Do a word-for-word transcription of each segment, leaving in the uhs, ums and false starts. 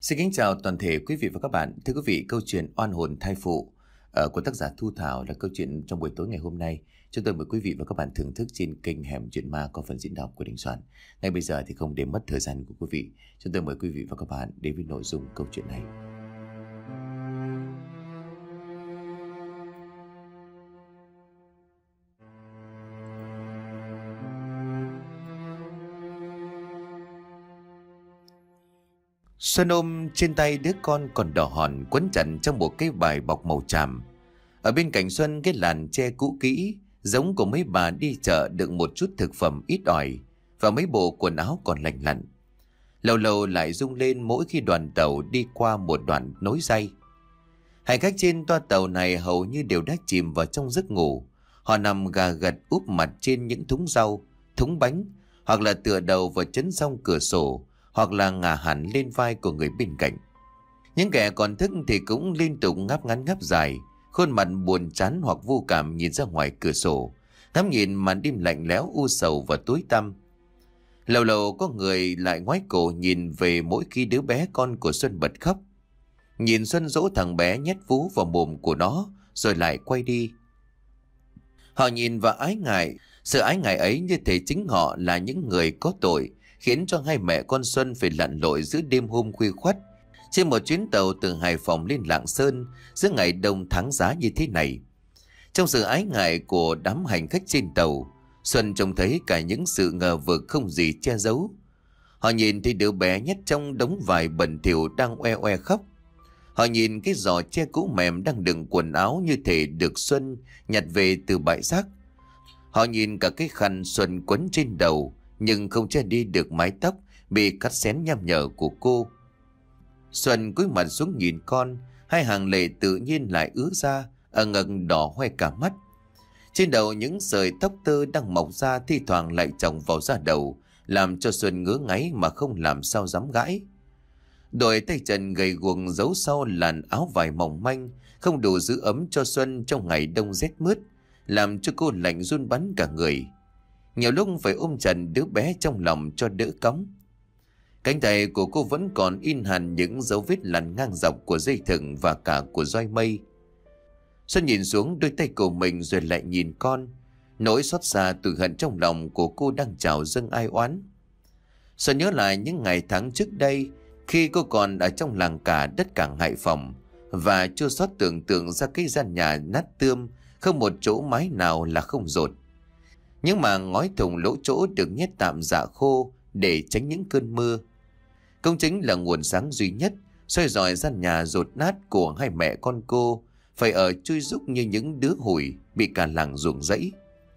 Xin kính chào toàn thể quý vị và các bạn. Thưa quý vị, câu chuyện Oan hồn thai phụ ờ, của tác giả Thu Thảo là câu chuyện trong buổi tối ngày hôm nay. Chúng tôi mời quý vị và các bạn thưởng thức trên kênh Hẻm Chuyện Ma có phần diễn đọc của Đình Soạn. Ngay bây giờ thì không để mất thời gian của quý vị, chúng tôi mời quý vị và các bạn đến với nội dung câu chuyện này. Xuân ôm trên tay đứa con còn đỏ hòn quấn chặt trong một cái vải bọc màu tràm. Ở bên cạnh Xuân cái làn tre cũ kỹ, giống của mấy bà đi chợ đựng một chút thực phẩm ít ỏi và mấy bộ quần áo còn lành lặn. Lâu lâu lại rung lên mỗi khi đoàn tàu đi qua một đoạn nối ray. Hành khách trên toa tàu này hầu như đều đã chìm vào trong giấc ngủ. Họ nằm gà gật úp mặt trên những thúng rau, thúng bánh, hoặc là tựa đầu vào chấn song cửa sổ, hoặc là ngả hẳn lên vai của người bên cạnh. Những kẻ còn thức thì cũng liên tục ngáp ngắn ngáp dài, khuôn mặt buồn chán hoặc vô cảm nhìn ra ngoài cửa sổ, ngắm nhìn màn đêm lạnh lẽo u sầu và tối tăm. Lâu lâu có người lại ngoái cổ nhìn về mỗi khi đứa bé con của Xuân bật khóc. Nhìn Xuân dỗ thằng bé nhét vú vào mồm của nó rồi lại quay đi. Họ nhìn và ái ngại, sự ái ngại ấy như thể chính họ là những người có tội, khiến cho hai mẹ con Xuân phải lặn lội giữa đêm hôm khuya khoắt trên một chuyến tàu từ Hải Phòng lên Lạng Sơn giữa ngày đông tháng giá như thế này. Trong sự ái ngại của đám hành khách trên tàu, Xuân trông thấy cả những sự ngờ vực không gì che giấu. Họ nhìn thấy đứa bé nhét trong đống vải bẩn thỉu đang oe oe khóc. Họ nhìn cái giỏ che cũ mềm đang đựng quần áo như thể được Xuân nhặt về từ bãi rác. Họ nhìn cả cái khăn Xuân quấn trên đầu nhưng không che đi được mái tóc bị cắt xén nham nhở của cô. Xuân cúi mặt xuống nhìn con, hai hàng lệ tự nhiên lại ứa ra, ở ngực đỏ hoe cả mắt. Trên đầu những sợi tóc tơ đang mọc ra thi thoảng lại chồng vào da đầu, làm cho Xuân ngứa ngáy mà không làm sao dám gãi. Đôi tay chân gầy guồng giấu sau làn áo vải mỏng manh, không đủ giữ ấm cho Xuân trong ngày đông rét mướt, làm cho cô lạnh run bắn cả người. Nhiều lúc phải ôm chặt đứa bé trong lòng cho đỡ cóng. Cánh tay của cô vẫn còn in hẳn những dấu vết lằn ngang dọc của dây thừng và cả của roi mây. Xuân nhìn xuống đôi tay của mình rồi lại nhìn con. Nỗi xót xa tủi hận trong lòng của cô đang trào dâng ai oán. Xuân nhớ lại những ngày tháng trước đây, khi cô còn ở trong làng cả đất cảng Hải Phòng, và chưa sót tưởng tượng ra cái gian nhà nát tươm, không một chỗ mái nào là không dột. Nhưng mà ngói thùng lỗ chỗ được nhét tạm dạ khô để tránh những cơn mưa. Công chính là nguồn sáng duy nhất soi rọi gian nhà dột nát của hai mẹ con cô, phải ở chui rúc như những đứa hủi bị cả làng ruồng rẫy.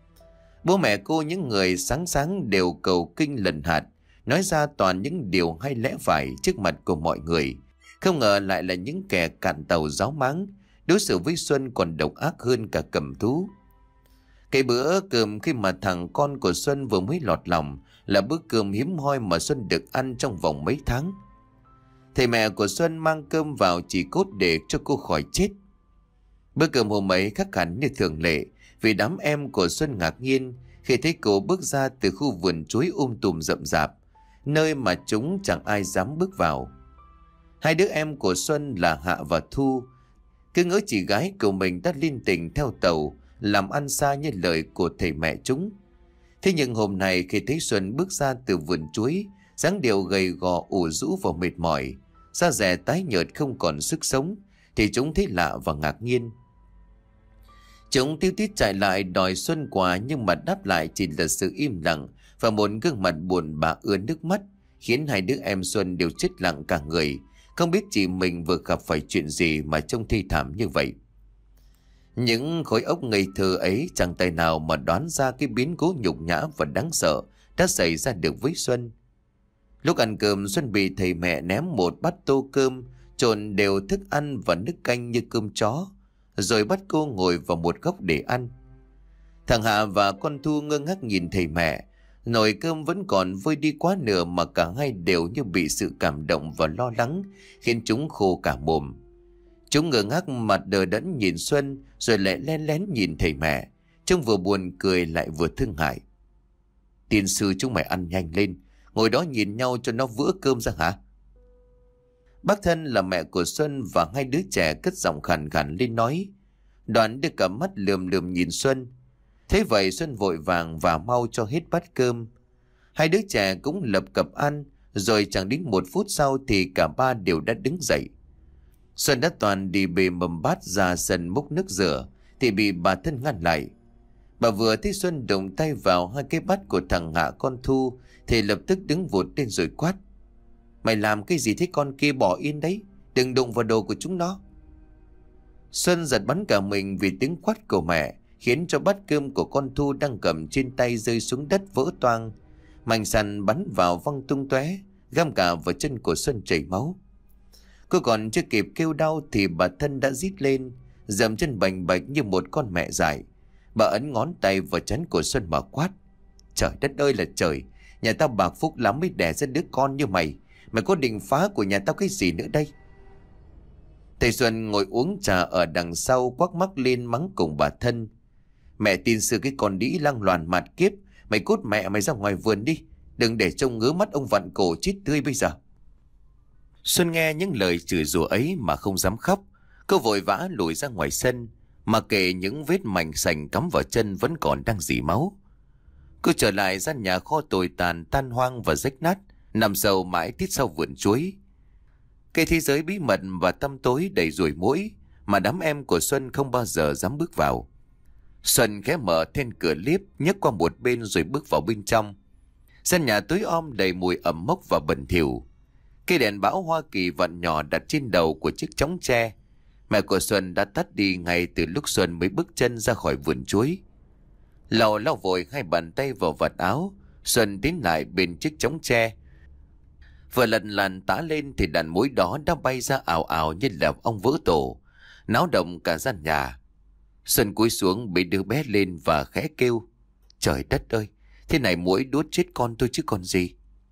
Bố mẹ cô những người sáng sáng đều cầu kinh lần hạt, nói ra toàn những điều hay lẽ phải trước mặt của mọi người. Không ngờ lại là những kẻ cạn tàu giáo máng, đối xử với Xuân còn độc ác hơn cả cầm thú. Cái bữa cơm khi mà thằng con của Xuân vừa mới lọt lòng là bữa cơm hiếm hoi mà Xuân được ăn trong vòng mấy tháng. Thầy mẹ của Xuân mang cơm vào chỉ cốt để cho cô khỏi chết. Bữa cơm hôm ấy khác hẳn như thường lệ, vì đám em của Xuân ngạc nhiên khi thấy cô bước ra từ khu vườn chuối um tùm rậm rạp, nơi mà chúng chẳng ai dám bước vào. Hai đứa em của Xuân là Hạ và Thu cứ ngỡ chị gái của mình đã liên tình theo tàu làm ăn xa như lời của thầy mẹ chúng. Thế nhưng hôm nay khi thấy Xuân bước ra từ vườn chuối, dáng điệu gầy gò ủ rũ và mệt mỏi, da dẻ tái nhợt không còn sức sống, thì chúng thấy lạ và ngạc nhiên. Chúng tiêu tít chạy lại đòi Xuân quà, nhưng mà đáp lại chỉ là sự im lặng và một gương mặt buồn bã ướt nước mắt, khiến hai đứa em Xuân đều chết lặng cả người, không biết chị mình vừa gặp phải chuyện gì mà trông thi thảm như vậy. Những khối óc ngây thơ ấy chẳng tài nào mà đoán ra cái biến cố nhục nhã và đáng sợ đã xảy ra được với Xuân. Lúc ăn cơm, Xuân bị thầy mẹ ném một bát tô cơm trộn đều thức ăn và nước canh như cơm chó, rồi bắt cô ngồi vào một góc để ăn. Thằng Hạ và con Thu ngơ ngác nhìn thầy mẹ. Nồi cơm vẫn còn vơi đi quá nửa mà cả hai đều như bị sự cảm động và lo lắng khiến chúng khô cả mồm. Chúng ngơ ngác mặt đờ đẫn nhìn Xuân, rồi lại lén lén nhìn thầy mẹ, trông vừa buồn cười lại vừa thương hại. Tiên sư chúng mày ăn nhanh lên, ngồi đó nhìn nhau cho nó vữa cơm ra hả? Bác Thân là mẹ của Xuân và hai đứa trẻ cất giọng khàn khàn lên nói. Đoàn đưa cả mắt lườm lườm nhìn Xuân. Thế vậy Xuân vội vàng và mau cho hết bát cơm. Hai đứa trẻ cũng lập cập ăn, rồi chẳng đến một phút sau thì cả ba đều đã đứng dậy. Xuân đã toàn đi bê mâm bát ra sân múc nước rửa thì bị bà Thân ngăn lại. Bà vừa thấy Xuân động tay vào hai cái bát của thằng Hạ con Thu thì lập tức đứng vụt lên rồi quát. Mày làm cái gì thế con kia, bỏ yên đấy, đừng đụng vào đồ của chúng nó. Xuân giật bắn cả mình vì tiếng quát của mẹ, khiến cho bát cơm của con Thu đang cầm trên tay rơi xuống đất vỡ toang. Mảnh sàn bắn vào văng tung tóe, găm cả vào chân của Xuân chảy máu. Cô còn chưa kịp kêu đau thì bà Thân đã rít lên, dầm chân bành bạch như một con mẹ dại. Bà ấn ngón tay vào trán của Xuân mà quát. Trời đất ơi là trời, nhà tao bạc phúc lắm mới đẻ ra đứa con như mày. Mày có định phá của nhà tao cái gì nữa đây? Thầy Xuân ngồi uống trà ở đằng sau quắc mắt lên mắng cùng bà Thân. Mẹ tin sư cái con đĩ lăng loàn mạt kiếp. Mày cút mẹ mày ra ngoài vườn đi, đừng để trông ngứa mắt ông vặn cổ chết tươi bây giờ. Xuân nghe những lời chửi rủa ấy mà không dám khóc. Cô vội vã lùi ra ngoài sân, mà kể những vết mảnh sành cắm vào chân vẫn còn đang rỉ máu. Cô trở lại gian nhà kho tồi tàn, tan hoang và rách nát, nằm sầu mãi tít sau vườn chuối. Cái thế giới bí mật và tăm tối đầy ruồi muỗi mà đám em của Xuân không bao giờ dám bước vào. Xuân khẽ mở then cửa liếp, nhấc qua một bên rồi bước vào bên trong. Gian nhà tối om đầy mùi ẩm mốc và bẩn thỉu. Cây đèn bão Hoa Kỳ vặn nhỏ đặt trên đầu của chiếc chõng tre. Mẹ của Xuân đã tắt đi ngay từ lúc Xuân mới bước chân ra khỏi vườn chuối. Lầu lau vội hai bàn tay vào vạt áo, Xuân tiến lại bên chiếc chõng tre. Vừa lần làn tả lên thì đàn muỗi đó đã bay ra ảo ảo như là ong vỡ tổ, náo động cả gian nhà. Xuân cúi xuống bế đứa bé lên và khẽ kêu. Trời đất ơi, thế này muỗi đốt chết con tôi chứ còn gì.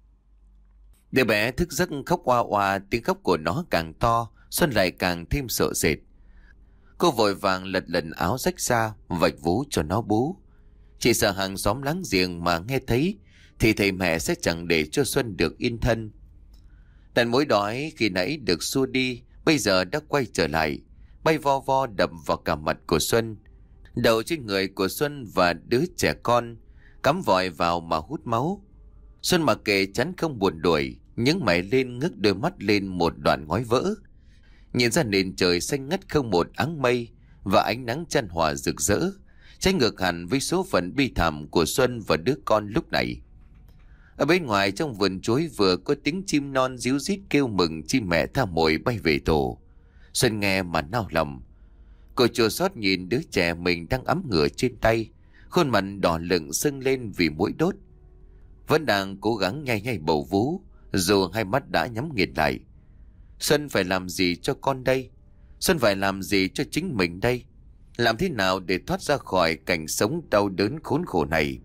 Đứa bé thức giấc khóc oa oa, tiếng khóc của nó càng to, Xuân lại càng thêm sợ sệt. Cô vội vàng lật lần áo rách ra, vạch vú cho nó bú. Chỉ sợ hàng xóm láng giềng mà nghe thấy thì thầy mẹ sẽ chẳng để cho Xuân được yên thân. Đàn muỗi đói khi nãy được xua đi, bây giờ đã quay trở lại, bay vo vo đập vào cả mặt của Xuân, đầu trên người của Xuân và đứa trẻ con, cắm vòi vào mà hút máu. Xuân mặc kệ chắn không buồn đuổi, nhướng mày lên ngước đôi mắt lên một đoạn ngói vỡ. Nhìn ra nền trời xanh ngắt không một áng mây và ánh nắng chan hòa rực rỡ, trái ngược hẳn với số phận bi thảm của Xuân và đứa con lúc này. Ở bên ngoài trong vườn chuối vừa có tiếng chim non ríu rít kêu mừng chim mẹ tha mồi bay về tổ. Xuân nghe mà nao lòng. Cô chua xót nhìn đứa trẻ mình đang ấm ngửa trên tay, khuôn mặt đỏ lựng sưng lên vì muỗi đốt. Vẫn đang cố gắng nhai nhai bầu vú, dù hai mắt đã nhắm nghiền lại. Xuân phải làm gì cho con đây? Xuân phải làm gì cho chính mình đây? Làm thế nào để thoát ra khỏi cảnh sống đau đớn khốn khổ này?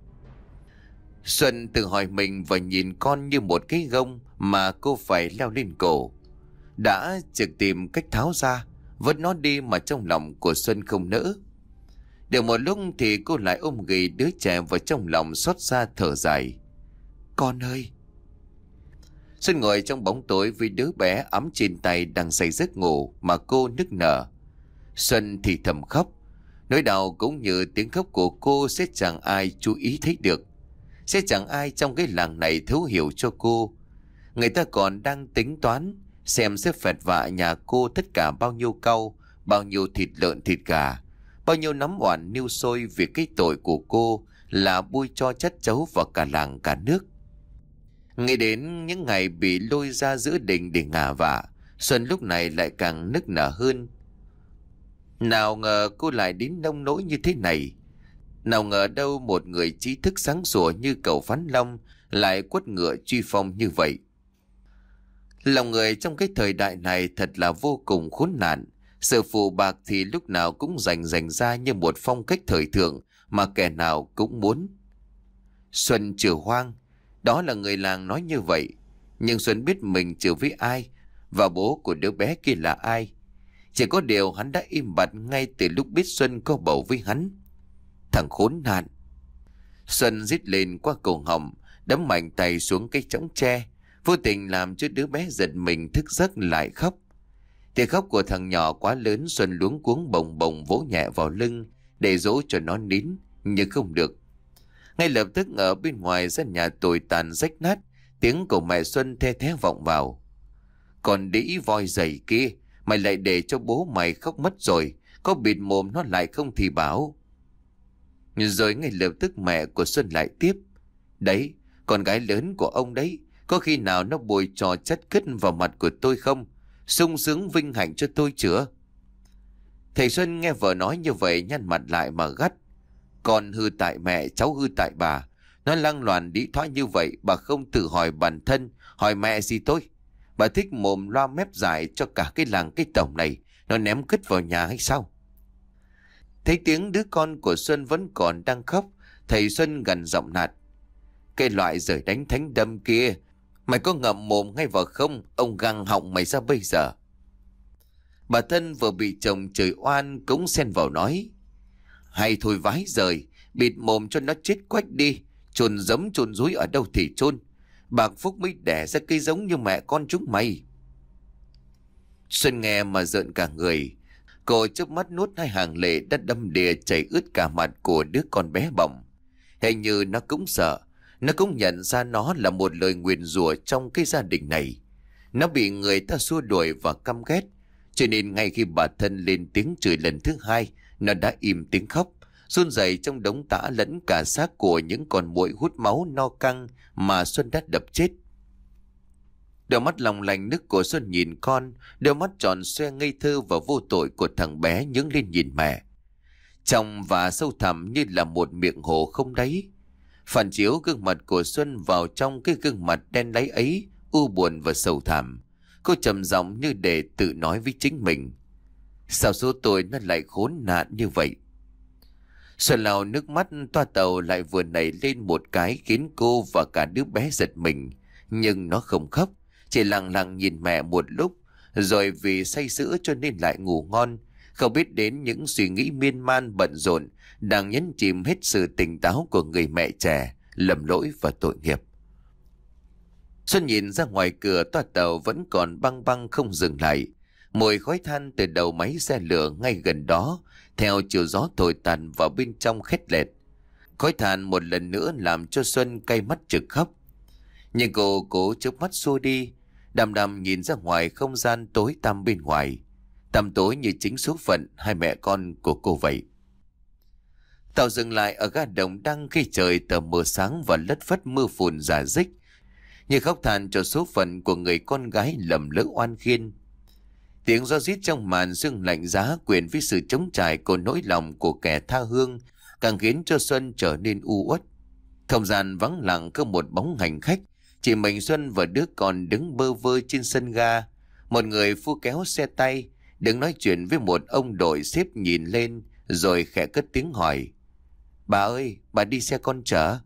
Xuân tự hỏi mình và nhìn con như một cái gông mà cô phải leo lên cổ. Đã trực tìm cách tháo ra, vứt nó đi mà trong lòng của Xuân không nỡ. Được một lúc thì cô lại ôm ghì đứa trẻ vào trong lòng xót xa thở dài. Con ơi! Xuân ngồi trong bóng tối với đứa bé ấm trên tay đang say giấc ngủ mà cô nức nở. Xuân thì thầm khóc. Nỗi đau cũng như tiếng khóc của cô sẽ chẳng ai chú ý thấy được. Sẽ chẳng ai trong cái làng này thấu hiểu cho cô. Người ta còn đang tính toán xem sẽ phẹt vạ nhà cô tất cả bao nhiêu cau, bao nhiêu thịt lợn thịt gà, bao nhiêu nắm oản niêu sôi vì cái tội của cô là bôi cho chất chấu vào cả làng cả nước. Nghĩ đến những ngày bị lôi ra giữa đình để ngả vạ, Xuân lúc này lại càng nức nở hơn. Nào ngờ cô lại đến nông nỗi như thế này. Nào ngờ đâu một người trí thức sáng sủa như cậu Phán Long lại quất ngựa truy phong như vậy. Lòng người trong cái thời đại này thật là vô cùng khốn nạn. Sự phù bạc thì lúc nào cũng dành dành ra như một phong cách thời thượng mà kẻ nào cũng muốn. Xuân chưa hoang, đó là người làng nói như vậy. Nhưng Xuân biết mình chưa với ai và bố của đứa bé kia là ai. Chỉ có điều hắn đã im bặt ngay từ lúc biết Xuân có bầu với hắn. Thằng khốn nạn! Xuân rít lên qua cổ họng, đấm mạnh tay xuống cái chõng tre vô tình làm cho đứa bé giật mình thức giấc lại khóc. Tiếng khóc của thằng nhỏ quá lớn, Xuân luống cuống bồng bồng vỗ nhẹ vào lưng để dỗ cho nó nín, nhưng không được. Ngay lập tức ở bên ngoài gian nhà tồi tàn rách nát, tiếng của mẹ Xuân the thé vọng vào. Còn đĩ voi dày kia, mày lại để cho bố mày khóc mất rồi, có bịt mồm nó lại không thì bảo. Rồi ngay lập tức mẹ của Xuân lại tiếp. Đấy, con gái lớn của ông đấy, có khi nào nó bôi trò chất cứt vào mặt của tôi không? Sung sướng vinh hạnh cho tôi chữa. Thầy Xuân nghe vợ nói như vậy nhăn mặt lại mà gắt. Con hư tại mẹ, cháu hư tại bà. Nó lăng loàn đĩ thoái như vậy, bà không tự hỏi bản thân, hỏi mẹ gì tôi. Bà thích mồm loa mép dài cho cả cái làng cái tổng này, nó ném cứt vào nhà hay sao? Thấy tiếng đứa con của Xuân vẫn còn đang khóc, thầy Xuân gằn giọng nạt. Cái loại rời đánh thánh đâm kia, mày có ngậm mồm ngay vào không? Ông găng họng mày ra bây giờ. Bà thân vừa bị chồng chửi oan cũng xen vào nói. Hay thôi vái rời, bịt mồm cho nó chết quách đi, chôn giấm chôn rúi ở đâu thì chôn. Bạc phúc mới đẻ ra cây giống như mẹ con chúng mày. Xuân nghe mà rợn cả người. Cô chớp mắt nuốt hai hàng lệ đã đâm đìa chảy ướt cả mặt của đứa con bé bỏng. Hình như nó cũng sợ. Nó cũng nhận ra nó là một lời nguyền rủa trong cái gia đình này. Nó bị người ta xua đuổi và căm ghét. Cho nên ngay khi bà thân lên tiếng chửi lần thứ hai, nó đã im tiếng khóc, run rẩy trong đống tã lẫn cả xác của những con muỗi hút máu no căng mà Xuân đã đập chết. Đôi mắt lòng lành nước của Xuân nhìn con, đôi mắt tròn xoe ngây thơ và vô tội của thằng bé nhướng lên nhìn mẹ. Trong và sâu thẳm như là một miệng hồ không đáy. Phản chiếu gương mặt của Xuân vào trong cái gương mặt đen láy ấy, u buồn và sầu thẳm. Cô trầm giọng như để tự nói với chính mình. Sao số tôi nó lại khốn nạn như vậy? Xuân lau nước mắt toa tàu lại vừa nảy lên một cái khiến cô và cả đứa bé giật mình. Nhưng nó không khóc, chỉ lặng lặng nhìn mẹ một lúc, rồi vì say sữa cho nên lại ngủ ngon, không biết đến những suy nghĩ miên man bận rộn đang nhấn chìm hết sự tỉnh táo của người mẹ trẻ, lầm lỗi và tội nghiệp. Xuân nhìn ra ngoài cửa, toa tàu vẫn còn băng băng không dừng lại. Mùi khói than từ đầu máy xe lửa ngay gần đó, theo chiều gió thổi tàn vào bên trong khét lẹt. Khói than một lần nữa làm cho Xuân cay mắt trực khóc. Nhưng cô cố chớp mắt xua đi, đăm đăm nhìn ra ngoài không gian tối tăm bên ngoài. Tăm tối như chính số phận hai mẹ con của cô vậy. Tàu dừng lại ở ga Đồng Đăng khi trời tờ mờ sáng và lất phất mưa phùn rả rích, như khóc than cho số phận của người con gái lầm lỡ oan khiên. Tiếng gió rít trong màn sương lạnh giá quyện với sự trống trải của nỗi lòng của kẻ tha hương càng khiến cho Xuân trở nên u uất. Không gian vắng lặng có một bóng hành khách, chỉ mình Xuân và đứa con đứng bơ vơ trên sân ga. Một người phu kéo xe tay đứng nói chuyện với một ông đội xếp nhìn lên, rồi khẽ cất tiếng hỏi. Bà ơi, bà đi xe con chở?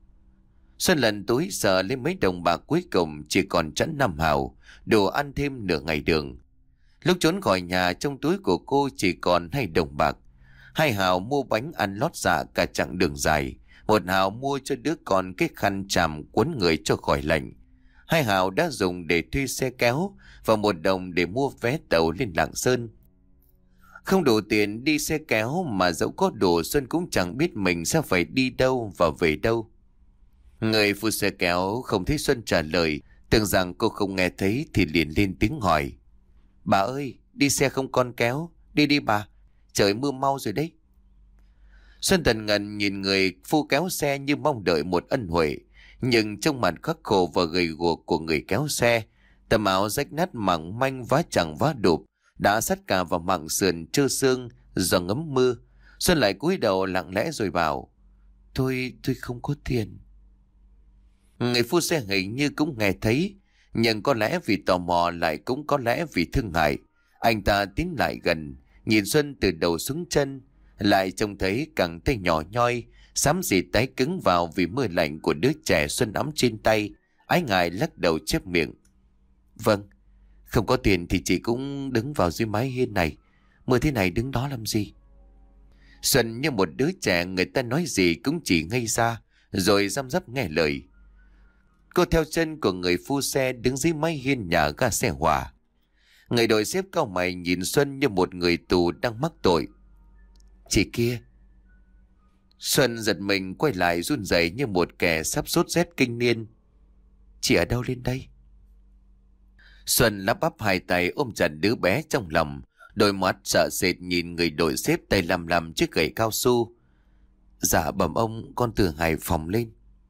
Xuân lần túi sờ lên mấy đồng bạc cuối cùng chỉ còn chẵn năm hào, đồ ăn thêm nửa ngày đường. Lúc trốn khỏi nhà trong túi của cô chỉ còn hai đồng bạc. Hai hào mua bánh ăn lót dạ cả chặng đường dài. Một hào mua cho đứa con cái khăn chàm quấn người cho khỏi lạnh. Hai hào đã dùng để thuê xe kéo và một đồng để mua vé tàu lên Lạng Sơn. Không đủ tiền đi xe kéo mà dẫu có đủ Xuân cũng chẳng biết mình sẽ phải đi đâu và về đâu. Người phụ xe kéo không thấy Xuân trả lời, tưởng rằng cô không nghe thấy thì liền lên tiếng hỏi. Bà ơi, đi xe không con kéo, đi đi bà, trời mưa mau rồi đấy. Xuân tần ngần nhìn người phu kéo xe như mong đợi một ân huệ, nhưng trong mặt khắc khổ và gầy guộc của người kéo xe, tấm áo rách nát mỏng manh vá chẳng vá đụp đã sắt cả vào mảng sườn trơ xương do ngấm mưa. Xuân lại cúi đầu lặng lẽ rồi bảo, Tôi, tôi không có tiền. Người phu xe hình như cũng nghe thấy, nhưng có lẽ vì tò mò lại cũng có lẽ vì thương hại. Anh ta tiến lại gần, nhìn Xuân từ đầu xuống chân, lại trông thấy cẳng tay nhỏ nhoi, xám xịt tái cứng vào vì mưa lạnh của đứa trẻ Xuân ấm trên tay. Ái ngại lắc đầu chép miệng. Vâng, không có tiền thì chị cũng đứng vào dưới mái hiên này. Mưa thế này đứng đó làm gì? Xuân như một đứa trẻ người ta nói gì cũng chỉ ngây ra, rồi răm rắp nghe lời. Cô theo chân của người phu xe đứng dưới mái hiên nhà ga xe hỏa. Người đội xếp cau mày nhìn Xuân như một người tù đang mắc tội. Chị kia. Xuân giật mình quay lại run rẩy như một kẻ sắp sốt rét kinh niên. Chị ở đâu lên đây? Xuân lắp bắp hai tay ôm chặt đứa bé trong lòng, đôi mắt sợ sệt nhìn người đội xếp tay lăm lăm chiếc gậy cao su. Dạ bẩm ông, con từ Hải Phòng lên.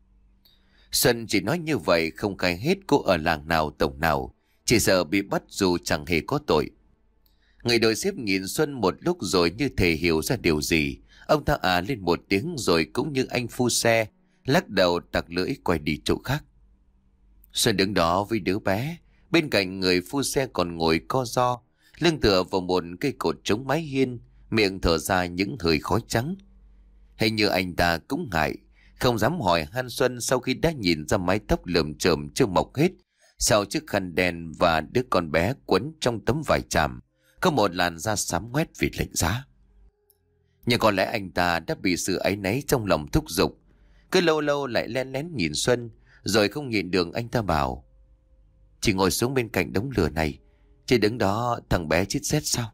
Xuân chỉ nói như vậy, không khai hết cô ở làng nào tổng nào, chỉ sợ bị bắt dù chẳng hề có tội. Người đội xếp nhìn Xuân một lúc rồi như thể hiểu ra điều gì. Ông ta à lên một tiếng rồi cũng như anh phu xe, lắc đầu tặc lưỡi quay đi chỗ khác. Xuân đứng đó với đứa bé, bên cạnh người phu xe còn ngồi co ro, lưng tựa vào một cây cột chống mái hiên, miệng thở ra những hơi khói trắng. Hình như anh ta cũng ngại, không dám hỏi han Xuân sau khi đã nhìn ra mái tóc lởm chởm chưa mọc hết, sau chiếc khăn đen và đứa con bé quấn trong tấm vải chàm, có một làn da xám ngoét vì lạnh giá. Nhưng có lẽ anh ta đã bị sự áy náy trong lòng thúc giục, cứ lâu lâu lại len lén nhìn Xuân, rồi không nhịn được anh ta bảo: Chị ngồi xuống bên cạnh đống lửa này, chị đứng đó thằng bé chít xét sao?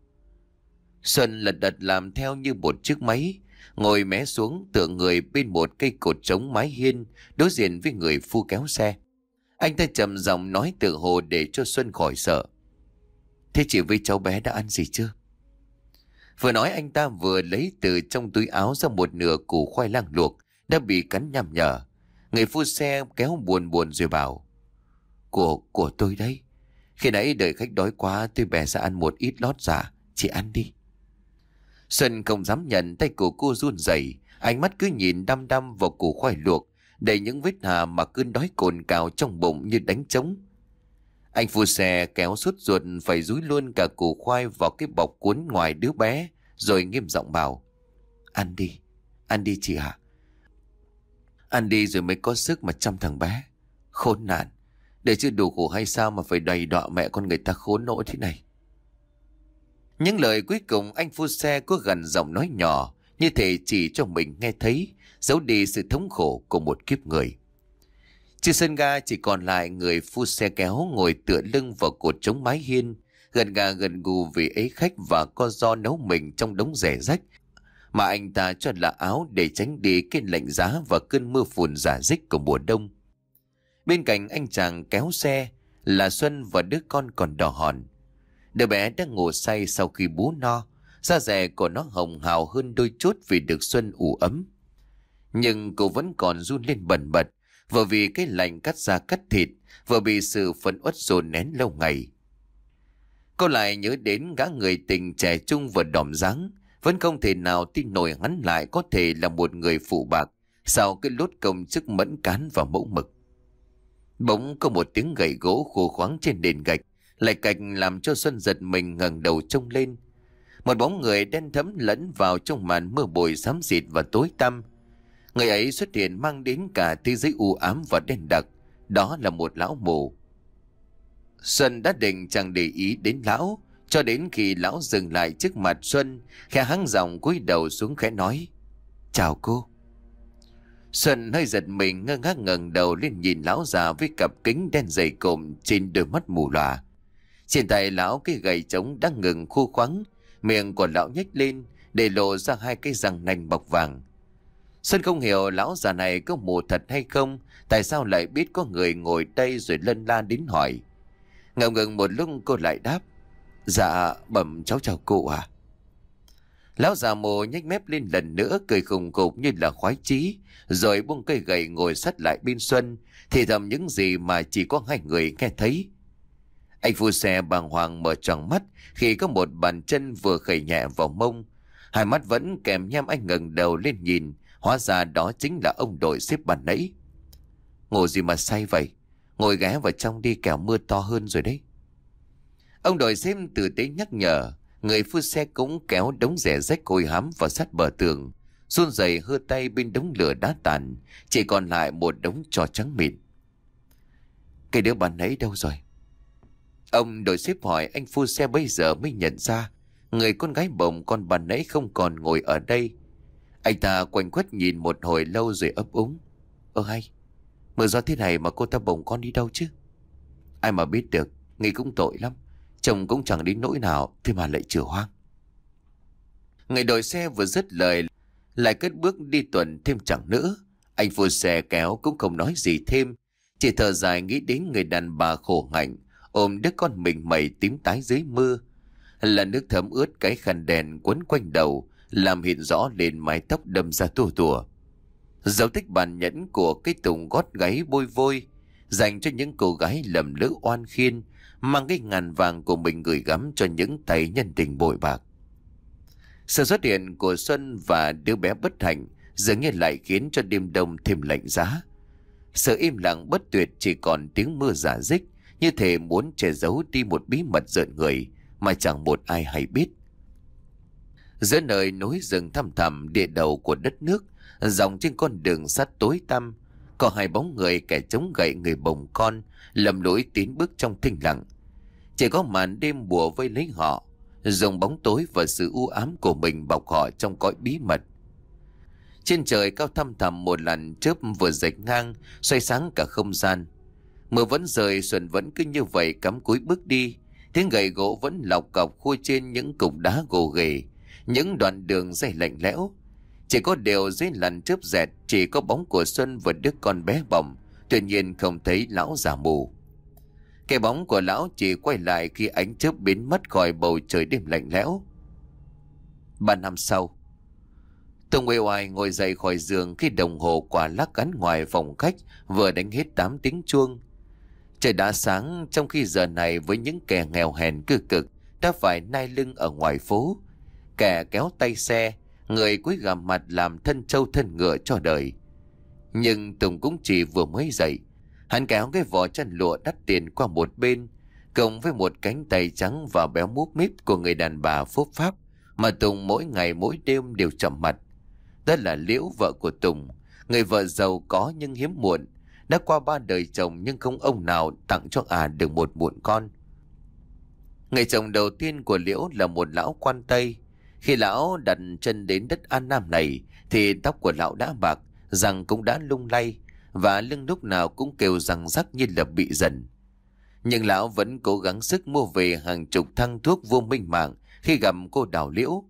Xuân lật đật làm theo như một chiếc máy, ngồi mé xuống tựa người bên một cây cột trống mái hiên, đối diện với người phu kéo xe. Anh ta trầm giọng nói tự hồ để cho Xuân khỏi sợ: Thế chị với cháu bé đã ăn gì chưa? Vừa nói anh ta vừa lấy từ trong túi áo ra một nửa củ khoai lang luộc đã bị cắn nham nhở. Người phu xe kéo buồn buồn rồi bảo: Của, của tôi đấy. Khi nãy đợi khách đói quá tôi bè ra ăn một ít lót dạ. Chị ăn đi. Xuân không dám nhận, tay của cô run rẩy, ánh mắt cứ nhìn đăm đăm vào củ khoai luộc đầy những vết hà mà cơn đói cồn cào trong bụng như đánh trống. Anh phu xe kéo sốt ruột phải dúi luôn cả củ khoai vào cái bọc cuốn ngoài đứa bé, rồi nghiêm giọng bảo: Ăn đi, ăn đi chị ạ. Ăn đi rồi mới có sức mà chăm thằng bé. Khốn nạn, để chưa đủ khổ hay sao mà phải đầy đọa mẹ con người ta khốn nỗi thế này. Những lời cuối cùng anh phu xe có gần giọng nói nhỏ, như thể chỉ cho mình nghe thấy, giấu đi sự thống khổ của một kiếp người. Trên sân ga chỉ còn lại người phu xe kéo ngồi tựa lưng vào cột chống mái hiên, gần gà gần gù vì ế khách và co ro nấu mình trong đống rẻ rách mà anh ta cho là áo để tránh đi cái lạnh giá và cơn mưa phùn rả rích của mùa đông. Bên cạnh anh chàng kéo xe là Xuân và đứa con còn đỏ hòn. Đứa bé đang ngủ say sau khi bú no, da dẻ của nó hồng hào hơn đôi chút vì được Xuân ủ ấm. Nhưng cô vẫn còn run lên bần bật, vừa vì cái lạnh cắt da cắt thịt, vừa bị sự phẫn uất dồn nén lâu ngày. Cô lại nhớ đến gã người tình trẻ trung và đỏm dáng, vẫn không thể nào tin nổi hắn lại có thể là một người phụ bạc sau cái lốt công chức mẫn cán và mẫu mực. Bỗng có một tiếng gậy gỗ khô khoáng trên nền gạch, lại cạch làm cho Xuân giật mình ngẩng đầu trông lên. Một bóng người đen thẫm lẫn vào trong màn mưa bụi xám xịt và tối tăm. Người ấy xuất hiện mang đến cả thế giới u ám và đen đặc. Đó là một lão mù. Xuân đã định chẳng để ý đến lão, cho đến khi lão dừng lại trước mặt Xuân, khẽ hắng giọng cúi đầu xuống khẽ nói: Chào cô. Xuân hơi giật mình, ngơ ngác ngẩng đầu lên nhìn lão già với cặp kính đen dày cộm trên đôi mắt mù lòa. Trên tay lão cái gậy trống đang ngừng khô khoắng, miệng của lão nhếch lên để lộ ra hai cái răng nanh bọc vàng. Xuân không hiểu lão già này có mù thật hay không, tại sao lại biết có người ngồi đây rồi lân la đến hỏi. Ngập ngừng một lúc cô lại đáp: Dạ bẩm cháu chào cụ à. Lão già mù nhếch mép lên lần nữa, cười khùng khục như là khoái chí, rồi buông cây gậy ngồi sát lại bên Xuân, thì thầm những gì mà chỉ có hai người nghe thấy. Anh phu xe bàng hoàng mở tròn mắt khi có một bàn chân vừa khẩy nhẹ vào mông, hai mắt vẫn kèm nhem. Anh ngẩng đầu lên nhìn, hóa ra đó chính là ông đội xếp bàn nãy. Ngồi gì mà say vậy, ngồi ghé vào trong đi kẻo mưa to hơn rồi đấy. Ông đội xếp tử tế nhắc nhở. Người phu xe cũng kéo đống rẻ rách hôi hám vào sát bờ tường, run rẩy hơ tay bên đống lửa đá tàn, chỉ còn lại một đống tro trắng mịn. Cái đứa bạn ấy đâu rồi? Ông đội xếp hỏi. Anh phu xe bây giờ mới nhận ra người con gái bồng con bạn ấy không còn ngồi ở đây. Anh ta quanh quất nhìn một hồi lâu rồi ấp úng: Ơ hay, Mưa gió thế này mà cô ta bồng con đi đâu chứ? Ai mà biết được, nghĩ cũng tội lắm. Chồng cũng chẳng đến nỗi nào, thế mà lại chửa hoang. Người đội xe vừa dứt lời lại cất bước đi tuần thêm chẳng nữa. Anh phụ xe kéo cũng không nói gì thêm, chỉ thở dài nghĩ đến người đàn bà khổ hạnh ôm đứa con mình mẩy tím tái dưới mưa, là nước thấm ướt cái khăn đèn quấn quanh đầu, làm hiện rõ lên mái tóc đâm ra tua tủa. Dấu tích bản nhẫn của cái tùng gót gáy bôi vôi dành cho những cô gái lầm lỡ oan khiên, mang cái ngàn vàng của mình gửi gắm cho những tay nhân tình bội bạc. Sự xuất hiện của Xuân và đứa bé bất hạnh dường như lại khiến cho đêm đông thêm lạnh giá. Sự im lặng bất tuyệt chỉ còn tiếng mưa rả rích, như thể muốn che giấu đi một bí mật rợn người mà chẳng một ai hay biết. Giữa nơi núi rừng thăm thẳm địa đầu của đất nước, dòng trên con đường sắt tối tăm, có hai bóng người, kẻ chống gậy người bồng con, lầm lũi tiến bước trong thinh lặng. Chỉ có màn đêm bùa vây lấy họ, dùng bóng tối và sự u ám của mình bọc họ trong cõi bí mật. Trên trời cao thăm thẳm một làn chớp vừa rạch ngang, xoay sáng cả không gian. Mưa vẫn rơi, Xuân vẫn cứ như vậy cắm cúi bước đi. Tiếng gậy gỗ vẫn lọc cọc khui trên những cục đá gồ ghề, những đoạn đường dày lạnh lẽo. Chỉ có điều dưới làn chớp dẹt chỉ có bóng của Xuân và đứa con bé bỏng, tuy nhiên không thấy lão già mù. Cái bóng của lão chỉ quay lại khi ánh chớp biến mất khỏi bầu trời đêm lạnh lẽo. Ba năm sau, Tùng uể oải ngồi dậy khỏi giường khi đồng hồ quả lắc gắn ngoài phòng khách vừa đánh hết tám tiếng chuông. Trời đã sáng, trong khi giờ này với những kẻ nghèo hèn cơ cực đã phải nai lưng ở ngoài phố, kẻ kéo tay xe, người cúi gằm mặt làm thân trâu thân ngựa cho đời. Nhưng Tùng cũng chỉ vừa mới dậy, hắn kéo cái vỏ chăn lụa đắt tiền qua một bên, cộng với một cánh tay trắng và béo múp míp của người đàn bà phốp pháp mà Tùng mỗi ngày mỗi đêm đều chậm mặt. Đó là Liễu, vợ của Tùng, người vợ giàu có nhưng hiếm muộn, đã qua ba đời chồng nhưng không ông nào tặng cho ả à được một muộn con. Người chồng đầu tiên của Liễu là một lão quan Tây. Khi lão đặt chân đến đất An Nam này thì tóc của lão đã bạc, răng cũng đã lung lay, và lưng lúc nào cũng kêu răng rắc như là bị dần. Nhưng lão vẫn cố gắng sức mua về hàng chục thang thuốc vô minh mạng khi gặp cô Đào Liễu.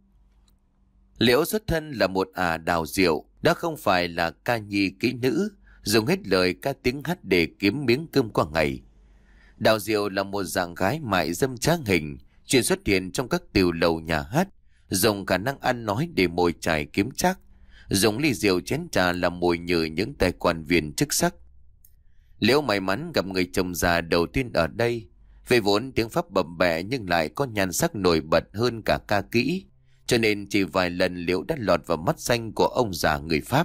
Liễu xuất thân là một ả đào rượu, đó không phải là ca nhi kỹ nữ, dùng hết lời ca tiếng hát để kiếm miếng cơm qua ngày. Đào rượu là một dạng gái mại dâm trá hình, chuyên xuất hiện trong các tiểu lầu nhà hát, dùng khả năng ăn nói để mồi chài kiếm trác, dùng ly rượu chén trà làm mồi nhử những tài quan viên chức sắc. Liễu may mắn gặp người chồng già đầu tiên ở đây, về vốn tiếng Pháp bập bẹ nhưng lại có nhan sắc nổi bật hơn cả ca kỹ, cho nên chỉ vài lần Liễu đã lọt vào mắt xanh của ông già người Pháp.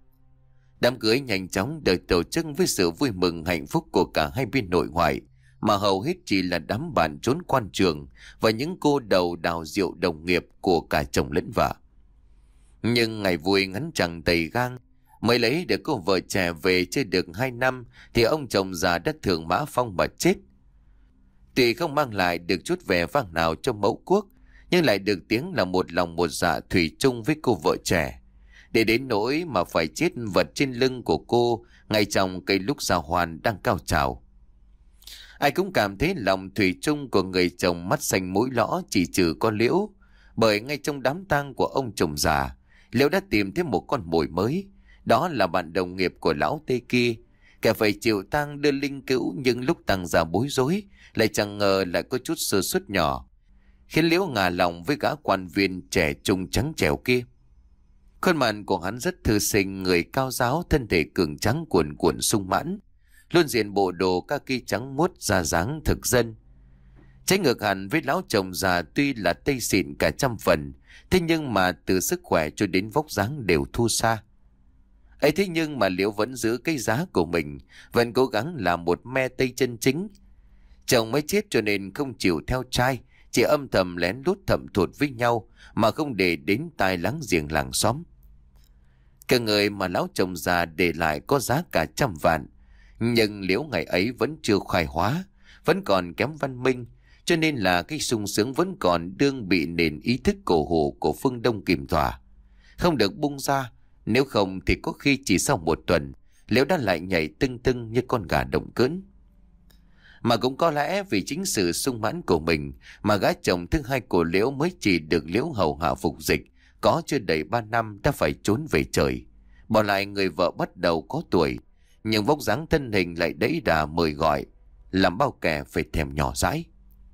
Đám cưới nhanh chóng được tổ chức với sự vui mừng hạnh phúc của cả hai bên nội ngoại, mà hầu hết chỉ là đám bạn trốn quan trường và những cô đầu đào rượu đồng nghiệp của cả chồng lẫn vợ. Nhưng ngày vui ngắn chẳng tầy gang, mới lấy được cô vợ trẻ về chưa được hai năm thì ông chồng già đã thượng mã phong mà chết. Tuy không mang lại được chút vẻ vang nào cho mẫu quốc, nhưng lại được tiếng là một lòng một dạ thủy chung với cô vợ trẻ, để đến nỗi mà phải chết vật trên lưng của cô ngay trong cây lúc giao hoàn đang cao trào. Ai cũng cảm thấy lòng thủy chung của người chồng mắt xanh mũi lõ chỉ trừ con Liễu, bởi ngay trong đám tang của ông chồng già, Liễu đã tìm thấy một con mồi mới, đó là bạn đồng nghiệp của lão Tây kia, kẻ phải chịu tang đưa linh cữu nhưng lúc tang già bối rối lại chẳng ngờ lại có chút sơ suất nhỏ, khiến Liễu ngả lòng với gã quan viên trẻ trung trắng trẻo kia. Khuôn mặt của hắn rất thư sinh, người cao ráo, thân thể cường trắng cuồn cuộn sung mãn, luôn diện bộ đồ kaki trắng muốt ra dáng thực dân. Trái ngược hẳn với lão chồng già, tuy là tây xịn cả trăm phần, thế nhưng mà từ sức khỏe cho đến vóc dáng đều thua xa. Ấy thế nhưng mà Liễu vẫn giữ cái giá của mình, vẫn cố gắng làm một me tây chân chính. Chồng mới chết cho nên không chịu theo trai, chỉ âm thầm lén lút thầm thụt với nhau mà không để đến tai láng giềng làng xóm. Cái người mà lão chồng già để lại có giá cả trăm vạn, nhưng Liễu ngày ấy vẫn chưa khai hóa, vẫn còn kém văn minh, cho nên là cái sung sướng vẫn còn đương bị nền ý thức cổ hủ của phương Đông kìm thỏa, không được bung ra. Nếu không thì có khi chỉ sau một tuần, Liễu đã lại nhảy tưng tưng như con gà động cỡn. Mà cũng có lẽ vì chính sự sung mãn của mình mà gã chồng thứ hai của Liễu mới chỉ được Liễu hầu hạ phục dịch, có chưa đầy ba năm đã phải trốn về trời, bỏ lại người vợ bắt đầu có tuổi, nhưng vóc dáng thân hình lại đẫy đà mời gọi, làm bao kẻ phải thèm nhỏ dãi.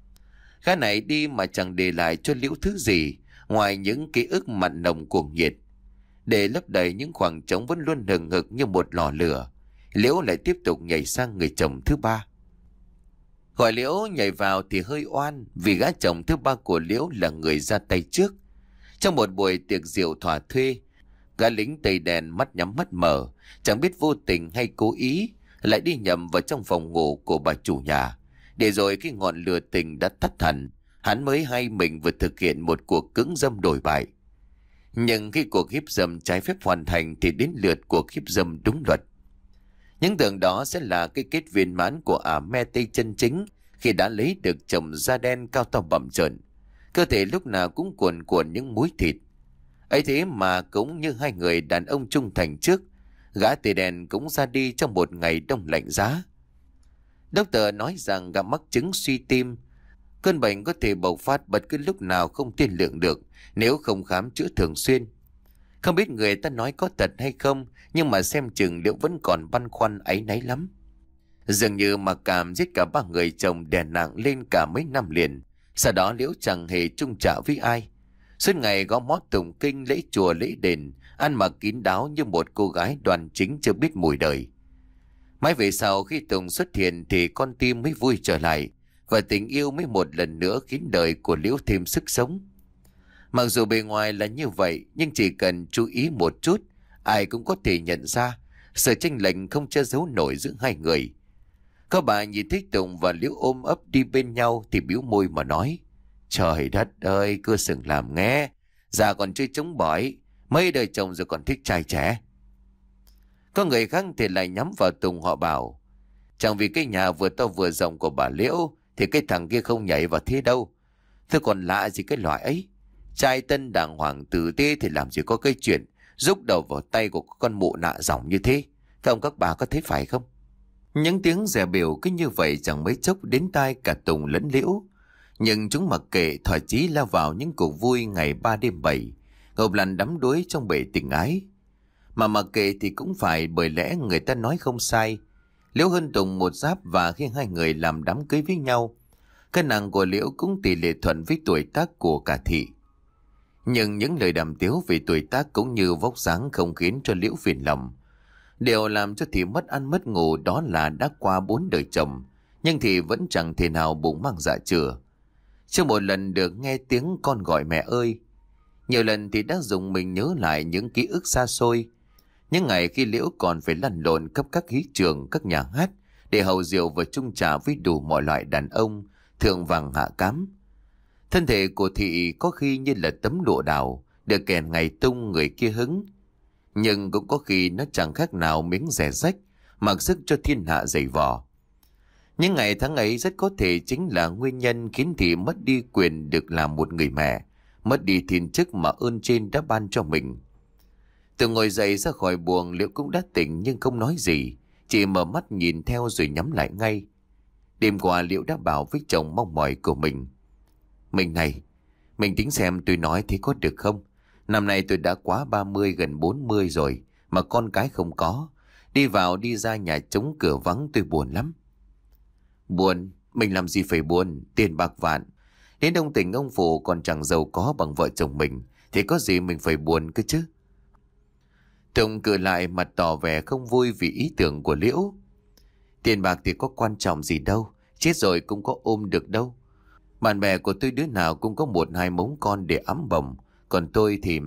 Gã này đi mà chẳng để lại cho Liễu thứ gì ngoài những ký ức mặn nồng cuồng nhiệt. Để lấp đầy những khoảng trống vẫn luôn hừng hực như một lò lửa, Liễu lại tiếp tục nhảy sang người chồng thứ ba. Gọi Liễu nhảy vào thì hơi oan, vì gã chồng thứ ba của Liễu là người ra tay trước. Trong một buổi tiệc rượu thỏa thuê, gã lính tây đèn mắt nhắm mắt mở, chẳng biết vô tình hay cố ý, lại đi nhầm vào trong phòng ngủ của bà chủ nhà. Để rồi cái ngọn lửa tình đã tắt hẳn, hắn mới hay mình vừa thực hiện một cuộc cưỡng dâm đổi bại. Nhưng khi cuộc hiếp dâm trái phép hoàn thành thì đến lượt cuộc hiếp dâm đúng luật. Những tưởng đó sẽ là cái kết viên mãn của ả me tây chân chính khi đã lấy được chồng da đen cao to bặm trợn, cơ thể lúc nào cũng cuồn cuộn những múi thịt. Ấy thế mà cũng như hai người đàn ông trung thành trước, gã tây đen cũng ra đi trong một ngày đông lạnh giá. Doctor nói rằng gã mắc chứng suy tim. Cơn bệnh có thể bộc phát bất cứ lúc nào không tiên lượng được nếu không khám chữa thường xuyên. Không biết người ta nói có thật hay không, nhưng mà xem chừng Liễu vẫn còn băn khoăn áy náy lắm. Dường như mặc cảm giết cả ba người chồng đè nặng lên cả mấy năm liền. Sau đó Liễu chẳng hề chung trả với ai. Suốt ngày gõ mót tụng kinh, lễ chùa lễ đền, ăn mặc kín đáo như một cô gái đoan chính chưa biết mùi đời. Mãi về sau khi Tùng xuất hiện thì con tim mới vui trở lại, và tình yêu mới một lần nữa khiến đời của Liễu thêm sức sống. Mặc dù bề ngoài là như vậy, nhưng chỉ cần chú ý một chút, ai cũng có thể nhận ra sự chênh lệch không che giấu nổi giữa hai người. Có bà nhìn thấy Tùng và Liễu ôm ấp đi bên nhau thì bĩu môi mà nói: Trời đất ơi, cứ sừng làm nghe, già còn chơi trống bỏi, mấy đời chồng rồi còn thích trai trẻ. Có người khác thì lại nhắm vào Tùng, họ bảo: Chẳng vì cái nhà vừa to vừa rộng của bà Liễu thì cái thằng kia không nhảy vào thế đâu. Thế còn lạ gì cái loại ấy, trai tân đàng hoàng tử tế thì làm gì có cái chuyện rúc đầu vào tay của con mụ nạ dỏng như thế. Các ông các bà có thấy phải không? Những tiếng rè biểu cứ như vậy chẳng mấy chốc đến tai cả Tùng lẫn Liễu. Nhưng chúng mặc kệ, thỏa chí lao vào những cuộc vui ngày ba đêm bảy, gộp lần đắm đuối trong bể tình ái. Mà mặc kệ thì cũng phải, bởi lẽ người ta nói không sai. Liễu hơn Tùng một giáp, và khi hai người làm đám cưới với nhau, cân nặng của Liễu cũng tỷ lệ thuận với tuổi tác của cả thị. Nhưng những lời đàm tiếu về tuổi tác cũng như vóc dáng không khiến cho Liễu phiền lòng. Điều làm cho thị mất ăn mất ngủ đó là đã qua bốn đời chồng, nhưng thị vẫn chẳng thể nào bụng mang dạ chửa. Chưa một lần được nghe tiếng con gọi mẹ ơi. Nhiều lần thì đã dùng mình nhớ lại những ký ức xa xôi, những ngày khi Liễu còn phải lăn lộn khắp các hí trường, các nhà hát để hầu rượu và chung trà với đủ mọi loại đàn ông, thượng vàng hạ cám. Thân thể của thị có khi như là tấm lụa đào, được kèn ngày tung người kia hứng. Nhưng cũng có khi nó chẳng khác nào miếng rẻ rách, mặc sức cho thiên hạ giày vò. Những ngày tháng ấy rất có thể chính là nguyên nhân khiến thị mất đi quyền được làm một người mẹ, mất đi thiên chức mà ơn trên đã ban cho mình. Từ ngồi dậy ra khỏi buồng, Liễu cũng đã tỉnh nhưng không nói gì, chỉ mở mắt nhìn theo rồi nhắm lại ngay. Đêm qua Liễu đã bảo với chồng mong mỏi của mình: Mình này, mình tính xem tôi nói thế có được không? Năm nay tôi đã quá ba mươi, gần bốn mươi rồi, mà con cái không có. Đi vào đi ra nhà trống cửa vắng tôi buồn lắm. Buồn? Mình làm gì phải buồn? Tiền bạc vạn, đến ông tỉnh ông phủ còn chẳng giàu có bằng vợ chồng mình, thì có gì mình phải buồn cơ chứ? Tùng cười lại, mặt tỏ vẻ không vui vì ý tưởng của Liễu. Tiền bạc thì có quan trọng gì đâu, chết rồi cũng có ôm được đâu. Bạn bè của tôi đứa nào cũng có một hai mống con để ấm bồng, còn tôi thì...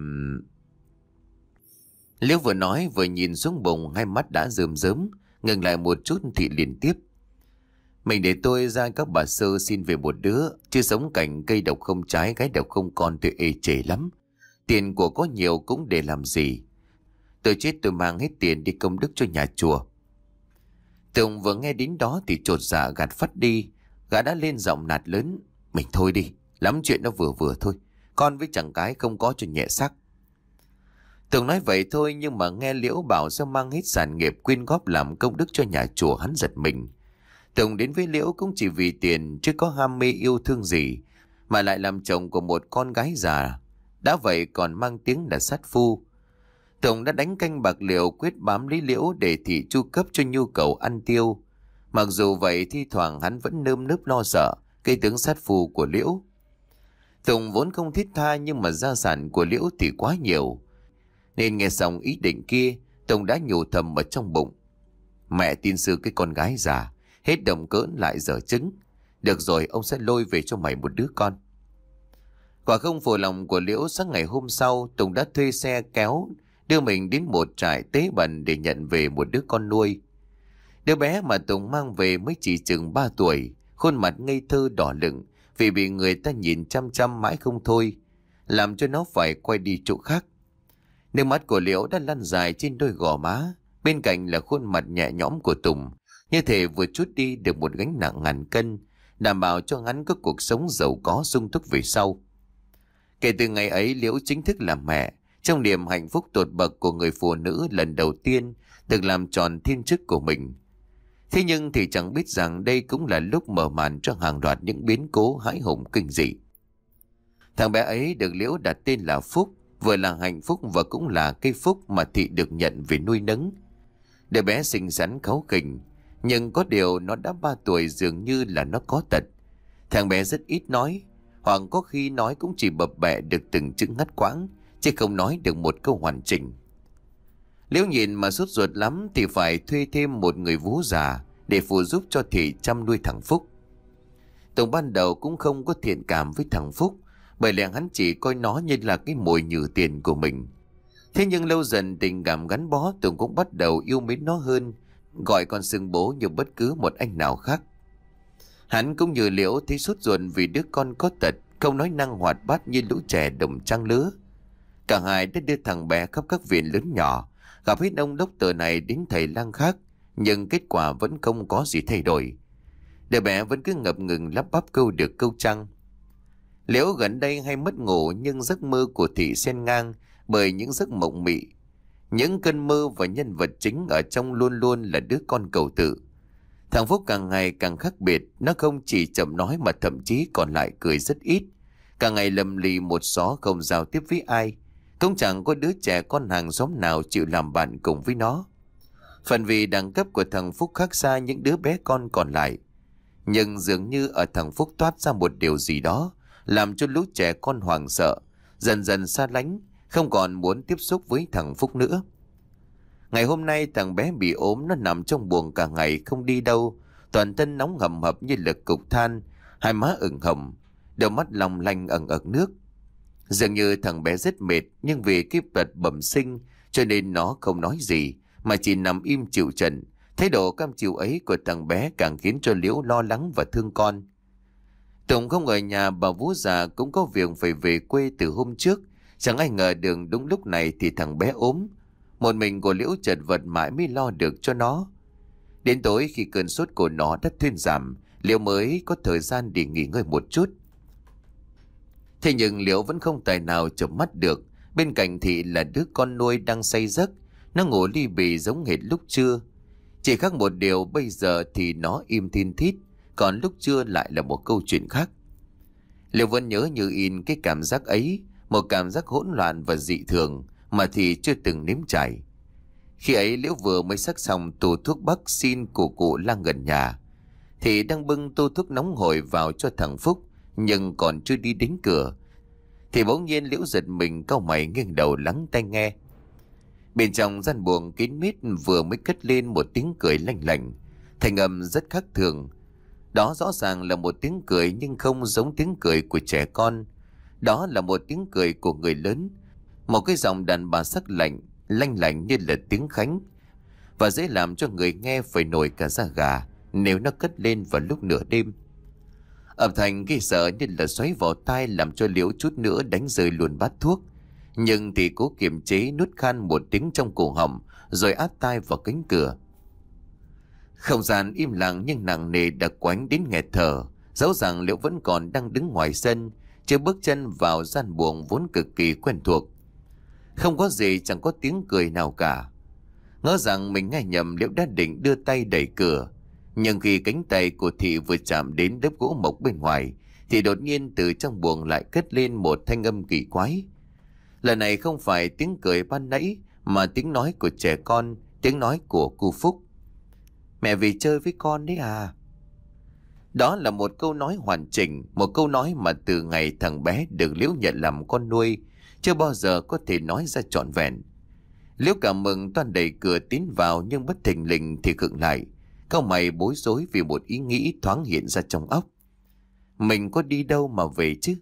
Liễu vừa nói vừa nhìn xuống bụng, hai mắt đã rơm rớm. Ngừng lại một chút thì liền tiếp: Mình để tôi ra các bà sơ xin về một đứa, chứ sống cảnh cây độc không trái gái độc không con tôi ê chề lắm. Tiền của có nhiều cũng để làm gì? Tôi chết tôi mang hết tiền đi công đức cho nhà chùa. Tùng vừa nghe đến đó thì chột dạ gạt phắt đi. Gã đã lên giọng nạt lớn: Mình thôi đi, lắm chuyện nó vừa vừa thôi, con với chàng cái không có cho nhẹ xác. Tùng nói vậy thôi, nhưng mà nghe Liễu bảo sẽ mang hết sản nghiệp quyên góp làm công đức cho nhà chùa, hắn giật mình. Tùng đến với Liễu cũng chỉ vì tiền, chứ có ham mê yêu thương gì, mà lại làm chồng của một con gái già, đã vậy còn mang tiếng là sát phu. Tùng đã đánh canh bạc liều quyết bám lấy Liễu để thị chu cấp cho nhu cầu ăn tiêu. Mặc dù vậy thi thoảng hắn vẫn nơm nớp lo sợ cái tướng sát phu của Liễu. Tùng vốn không thiết tha, nhưng mà gia sản của Liễu thì quá nhiều, nên nghe xong ý định kia, Tùng đã nhủ thầm ở trong bụng: mẹ tin sư cái con gái già, hết đồng cỡn lại dở trứng. Được rồi, ông sẽ lôi về cho mày một đứa con. Quả không phụ lòng của Liễu, sáng ngày hôm sau Tùng đã thuê xe kéo đưa mình đến một trại tế bần để nhận về một đứa con nuôi. Đứa bé mà Tùng mang về mới chỉ chừng ba tuổi, khuôn mặt ngây thơ đỏ lựng vì bị người ta nhìn chăm chăm mãi không thôi, làm cho nó phải quay đi chỗ khác. Nước mắt của Liễu đã lăn dài trên đôi gò má, bên cạnh là khuôn mặt nhẹ nhõm của Tùng, như thể vừa trút đi được một gánh nặng ngàn cân, đảm bảo cho hắn có cuộc sống giàu có sung túc về sau. Kể từ ngày ấy, Liễu chính thức làm mẹ, trong niềm hạnh phúc tột bậc của người phụ nữ lần đầu tiên được làm tròn thiên chức của mình. Thế nhưng thì chẳng biết rằng đây cũng là lúc mở màn cho hàng loạt những biến cố hãi hùng kinh dị. Thằng bé ấy được Liễu đặt tên là Phúc, vừa là hạnh phúc và cũng là cây phúc mà thị được nhận về nuôi nấng. Đứa bé xinh xắn kháu khỉnh, nhưng có điều nó đã ba tuổi, dường như là nó có tật. Thằng bé rất ít nói, hoặc có khi nói cũng chỉ bập bẹ được từng chữ ngắt quãng, chứ không nói được một câu hoàn chỉnh. Liễu nhìn mà sốt ruột lắm thì phải thuê thêm một người vú già để phụ giúp cho thị chăm nuôi thằng Phúc. Tùng ban đầu cũng không có thiện cảm với thằng Phúc, bởi lẽ hắn chỉ coi nó như là cái mồi nhử tiền của mình. Thế nhưng lâu dần tình cảm gắn bó, Tùng cũng bắt đầu yêu mến nó hơn, gọi con xưng bố như bất cứ một anh nào khác. Hắn cũng như Liễu thấy sốt ruột vì đứa con có tật, không nói năng hoạt bát như lũ trẻ đồng trang lứa. Cả hai đã đưa thằng bé khắp các viện lớn nhỏ, gặp hết ông đốc tờ này đến thầy lang khác, nhưng kết quả vẫn không có gì thay đổi. Đứa bé vẫn cứ ngập ngừng lắp bắp câu được câu trăng. Liễu gần đây hay mất ngủ, nhưng giấc mơ của thị xen ngang bởi những giấc mộng mị. Những cơn mơ và nhân vật chính ở trong luôn luôn là đứa con cầu tự. Thằng Phúc càng ngày càng khác biệt, nó không chỉ chậm nói mà thậm chí còn lại cười rất ít. Cả ngày lầm lì một xó, không giao tiếp với ai. Cũng chẳng có đứa trẻ con hàng xóm nào chịu làm bạn cùng với nó. Phần vì đẳng cấp của thằng Phúc khác xa những đứa bé con còn lại. Nhưng dường như ở thằng Phúc toát ra một điều gì đó, làm cho lũ trẻ con hoảng sợ, dần dần xa lánh, không còn muốn tiếp xúc với thằng Phúc nữa. Ngày hôm nay thằng bé bị ốm, nó nằm trong buồng cả ngày không đi đâu, toàn thân nóng hầm hập như là cục than, hai má ửng hồng, đôi mắt long lanh ẩn ẩn nước. Dường như thằng bé rất mệt, nhưng vì cái tật bẩm sinh cho nên nó không nói gì, mà chỉ nằm im chịu trận. Thái độ cam chịu ấy của thằng bé càng khiến cho Liễu lo lắng và thương con. Tùng không ở nhà, bà vú già cũng có việc phải về quê từ hôm trước. Chẳng ai ngờ đường đúng lúc này thì thằng bé ốm. Một mình của Liễu chật vật mãi mới lo được cho nó. Đến tối khi cơn sốt của nó đã thuyên giảm, Liễu mới có thời gian để nghỉ ngơi một chút. Thế nhưng Liễu vẫn không tài nào chợp mắt được. Bên cạnh thị là đứa con nuôi đang say giấc. Nó ngủ li bì giống hệt lúc trưa. Chỉ khác một điều, bây giờ thì nó im thin thít, còn lúc trưa lại là một câu chuyện khác. Liễu vẫn nhớ như in cái cảm giác ấy, một cảm giác hỗn loạn và dị thường mà thì chưa từng nếm trải. Khi ấy Liễu vừa mới sắc xong tủ thuốc bắc xin của cụ lang gần nhà, thì đang bưng tô thuốc nóng hổi vào cho thằng Phúc, nhưng còn chưa đi đến cửa thì bỗng nhiên Liễu giật mình, cau mày nghiêng đầu lắng tai nghe. Bên trong gian buồng kín mít vừa mới cất lên một tiếng cười lanh lảnh, thành âm rất khác thường. Đó rõ ràng là một tiếng cười, nhưng không giống tiếng cười của trẻ con. Đó là một tiếng cười của người lớn, một cái giọng đàn bà sắc lạnh, lanh lảnh như là tiếng khánh, và dễ làm cho người nghe phải nổi cả da gà nếu nó cất lên vào lúc nửa đêm. Âm thanh gây sợ như là xoáy vào tai, làm cho Liễu chút nữa đánh rơi luôn bát thuốc, nhưng thì cố kiềm chế nuốt khan một tiếng trong cổ họng, rồi áp tai vào cánh cửa. Không gian im lặng nhưng nặng nề đặc quánh đến nghẹt thở, dẫu rằng Liễu vẫn còn đang đứng ngoài sân, chưa bước chân vào gian buồng vốn cực kỳ quen thuộc. Không có gì, chẳng có tiếng cười nào cả. Ngỡ rằng mình nghe nhầm, Liễu đã định đưa tay đẩy cửa. Nhưng khi cánh tay của Thị vừa chạm đến đống gỗ mộc bên ngoài, thì đột nhiên từ trong buồng lại cất lên một thanh âm kỳ quái. Lần này không phải tiếng cười ban nãy, mà tiếng nói của trẻ con, tiếng nói của cô Phúc. Mẹ về chơi với con đấy à? Đó là một câu nói hoàn chỉnh, một câu nói mà từ ngày thằng bé được Liễu nhận làm con nuôi, chưa bao giờ có thể nói ra trọn vẹn. Liễu cảm mừng toan đẩy cửa tiến vào, nhưng bất thình lình thì khựng lại, cau mày bối rối vì một ý nghĩ thoáng hiện ra trong óc. Mình có đi đâu mà về chứ?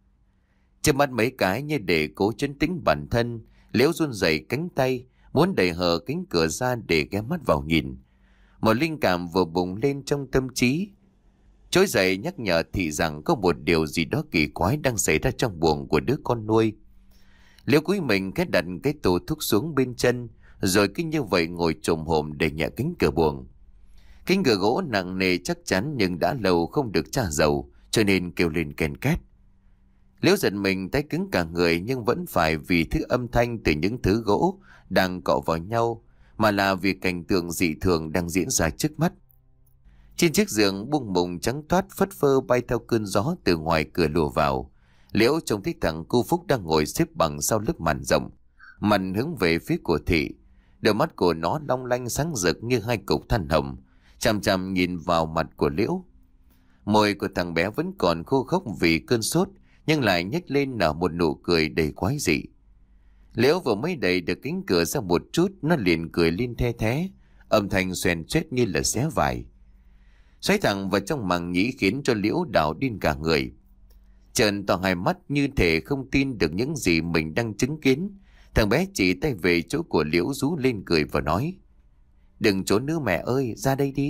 Chớp mắt mấy cái như để cố trấn tĩnh bản thân, Liễu run rẩy cánh tay, muốn đẩy hở cánh cửa ra để ghé mắt vào nhìn. Một linh cảm vừa bùng lên trong tâm trí, trỗi dậy nhắc nhở Thị rằng có một điều gì đó kỳ quái đang xảy ra trong buồng của đứa con nuôi. Liễu cúi mình cái đặt cái tô thuốc xuống bên chân, rồi cứ như vậy ngồi chồm hổm để nhẹ cánh cửa buồng. Cánh cửa gỗ nặng nề chắc chắn, nhưng đã lâu không được tra dầu, cho nên kêu lên ken két. Liễu giật mình tay cứng cả người, nhưng vẫn phải vì thứ âm thanh từ những thứ gỗ đang cọ vào nhau, mà là vì cảnh tượng dị thường đang diễn ra trước mắt. Trên chiếc giường buông mùng trắng toát phất phơ bay theo cơn gió từ ngoài cửa lùa vào. Liễu trông thấy thằng cô Phúc đang ngồi xếp bằng sau lớp màn rộng, mặt hướng về phía của Thị. Đôi mắt của nó long lanh sáng rực như hai cục than hồng, chằm chằm nhìn vào mặt của Liễu. Môi của thằng bé vẫn còn khô khốc vì cơn sốt, nhưng lại nhếch lên nở một nụ cười đầy quái dị. Liễu vừa mới đẩy được cánh cửa ra một chút, nó liền cười lên the thé, âm thanh xoèn choét như là xé vải, xoáy thẳng vào trong màng nhĩ, khiến cho Liễu đảo điên cả người. Trợn to hai mắt như thể không tin được những gì mình đang chứng kiến, thằng bé chỉ tay về chỗ của Liễu rú lên cười và nói: Đừng trốn nữa mẹ ơi, ra đây đi.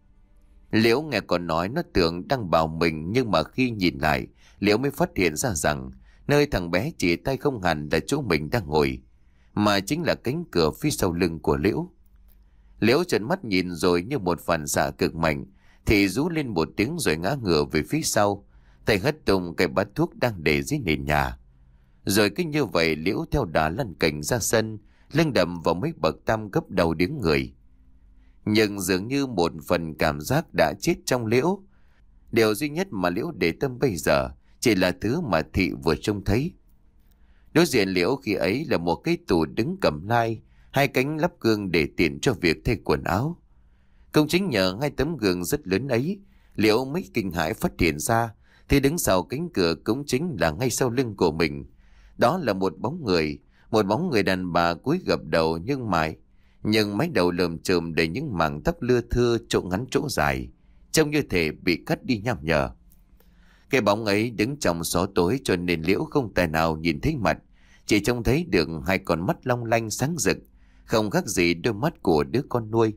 Liễu nghe còn nói nó tưởng đang bảo mình, nhưng mà khi nhìn lại, Liễu mới phát hiện ra rằng nơi thằng bé chỉ tay không hẳn là chỗ mình đang ngồi, mà chính là cánh cửa phía sau lưng của Liễu. Liễu trợn mắt nhìn, rồi như một phản xạ cực mạnh thì rú lên một tiếng rồi ngã ngửa về phía sau, tay hất tung cái bát thuốc đang để dưới nền nhà. Rồi cứ như vậy Liễu theo đà lăn cành ra sân, lưng đầm vào mấy bậc tam cấp đầu điếng người. Nhưng dường như một phần cảm giác đã chết trong Liễu. Điều duy nhất mà Liễu để tâm bây giờ chỉ là thứ mà Thị vừa trông thấy. Đối diện Liễu khi ấy là một cái tủ đứng cầm lai, hai cánh lắp gương để tiện cho việc thay quần áo. Công chính nhờ hai tấm gương rất lớn ấy, Liễu mới kinh hãi phát hiện ra thì đứng sau cánh cửa cũng chính là ngay sau lưng của mình. Đó là một bóng người, một bóng người đàn bà cúi gập đầu, nhưng mái nhưng mái đầu lởm chởm đầy những mảng tóc lưa thưa, chỗ ngắn chỗ dài, trông như thể bị cắt đi nham nhở. Cái bóng ấy đứng trong xó tối, cho nên Liễu không tài nào nhìn thấy mặt, chỉ trông thấy được hai con mắt long lanh sáng rực, không khác gì đôi mắt của đứa con nuôi.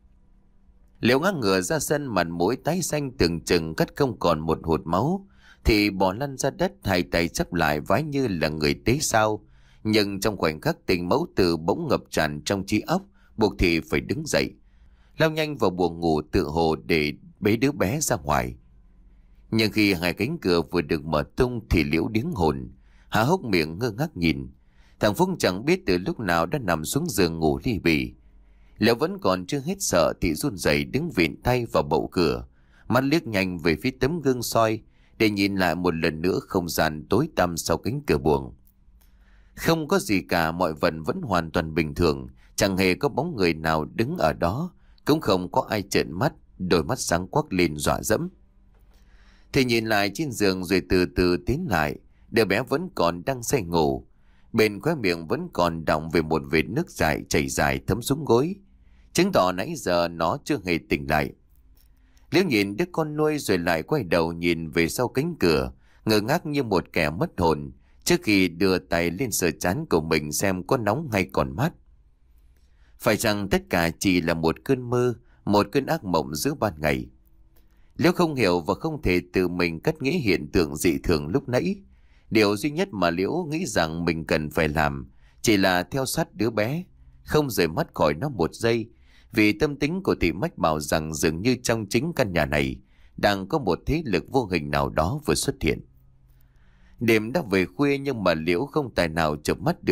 Liễu ngã ngửa ra sân, mặt mũi tái xanh tưởng chừng cắt không còn một hột máu, thì bò lăn ra đất, hai tay chắp lại vái như là người tế sao. Nhưng trong khoảnh khắc tình mẫu tử bỗng ngập tràn trong trí óc, buộc Thị phải đứng dậy, lao nhanh vào buồng ngủ tự hồ để bế đứa bé ra ngoài. Nhưng khi hai cánh cửa vừa được mở tung thì Liễu điếng hồn, há hốc miệng ngơ ngác nhìn. Thằng Phúc chẳng biết từ lúc nào đã nằm xuống giường ngủ li bì. Liễu vẫn còn chưa hết sợ thì run rẩy đứng vịn tay vào bậu cửa, mắt liếc nhanh về phía tấm gương soi để nhìn lại một lần nữa không gian tối tăm sau cánh cửa buồng. Không có gì cả, mọi vật vẫn hoàn toàn bình thường, chẳng hề có bóng người nào đứng ở đó, cũng không có ai trợn mắt, đôi mắt sáng quắc lên dọa dẫm. Thì nhìn lại trên giường rồi từ từ tiến lại, đứa bé vẫn còn đang say ngủ, bên khóe miệng vẫn còn đọng về một vệt nước dài chảy dài thấm xuống gối, chứng tỏ nãy giờ nó chưa hề tỉnh lại. Liễu nhìn đứa con nuôi rồi lại quay đầu nhìn về sau cánh cửa, ngơ ngác như một kẻ mất hồn, trước khi đưa tay lên sờ trán của mình xem có nóng hay còn mát. Phải chăng tất cả chỉ là một cơn mơ, một cơn ác mộng giữa ban ngày? Liễu không hiểu và không thể tự mình cắt nghĩa hiện tượng dị thường lúc nãy. Điều duy nhất mà Liễu nghĩ rằng mình cần phải làm chỉ là theo sát đứa bé, không rời mắt khỏi nó một giây, vì tâm tính của Thị Mách bảo rằng dường như trong chính căn nhà này đang có một thế lực vô hình nào đó vừa xuất hiện. Đêm đã về khuya nhưng mà Liễu không tài nào chợp mắt được,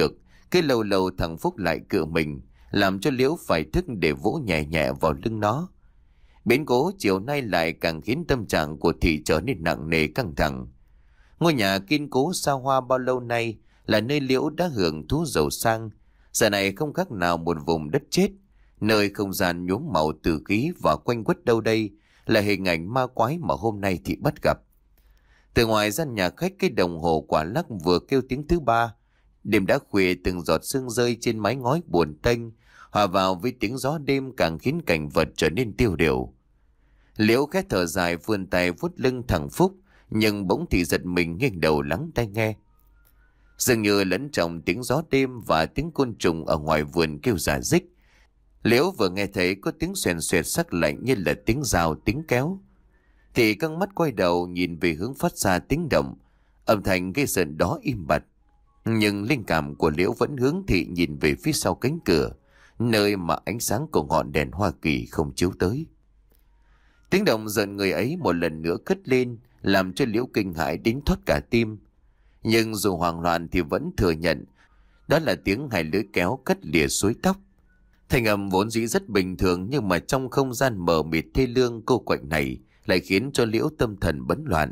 Cái lâu lâu thằng Phúc lại cựa mình, làm cho Liễu phải thức để vỗ nhẹ nhẹ vào lưng nó. Biến cố chiều nay lại càng khiến tâm trạng của Thị trở nên nặng nề căng thẳng. Ngôi nhà kiên cố xa hoa bao lâu nay là nơi Liễu đã hưởng thú giàu sang, giờ này không khác nào một vùng đất chết, nơi không gian nhuốm màu tử khí, và quanh quất đâu đây là hình ảnh ma quái mà hôm nay Thị bắt gặp. Từ ngoài gian nhà khách, cái đồng hồ quả lắc vừa kêu tiếng thứ ba. Đêm đã khuya, từng giọt sương rơi trên mái ngói buồn tênh, hòa vào với tiếng gió đêm càng khiến cảnh vật trở nên tiêu điều. Liễu khẽ thở dài, vươn tay vuốt lưng thằng Phúc, nhưng bỗng Thị giật mình nghiêng đầu lắng tai nghe. Dường như lẫn trong tiếng gió đêm và tiếng côn trùng ở ngoài vườn kêu rả rích, Liễu vừa nghe thấy có tiếng xoèn xoẹt sắc lạnh như là tiếng dao tiếng kéo. Thì căng mắt quay đầu nhìn về hướng phát ra tiếng động, âm thanh gây sợ đó im bặt. Nhưng linh cảm của Liễu vẫn hướng Thị nhìn về phía sau cánh cửa, nơi mà ánh sáng của ngọn đèn Hoa Kỳ không chiếu tới. Tiếng động giận người ấy một lần nữa cất lên, làm cho Liễu kinh hãi đến thoát cả tim. Nhưng dù hoảng loạn thì vẫn thừa nhận đó là tiếng hai lưỡi kéo cắt lìa suối tóc. Thanh âm vốn dĩ rất bình thường, nhưng mà trong không gian mờ mịt thê lương cô quạnh này lại khiến cho Liễu tâm thần bấn loạn.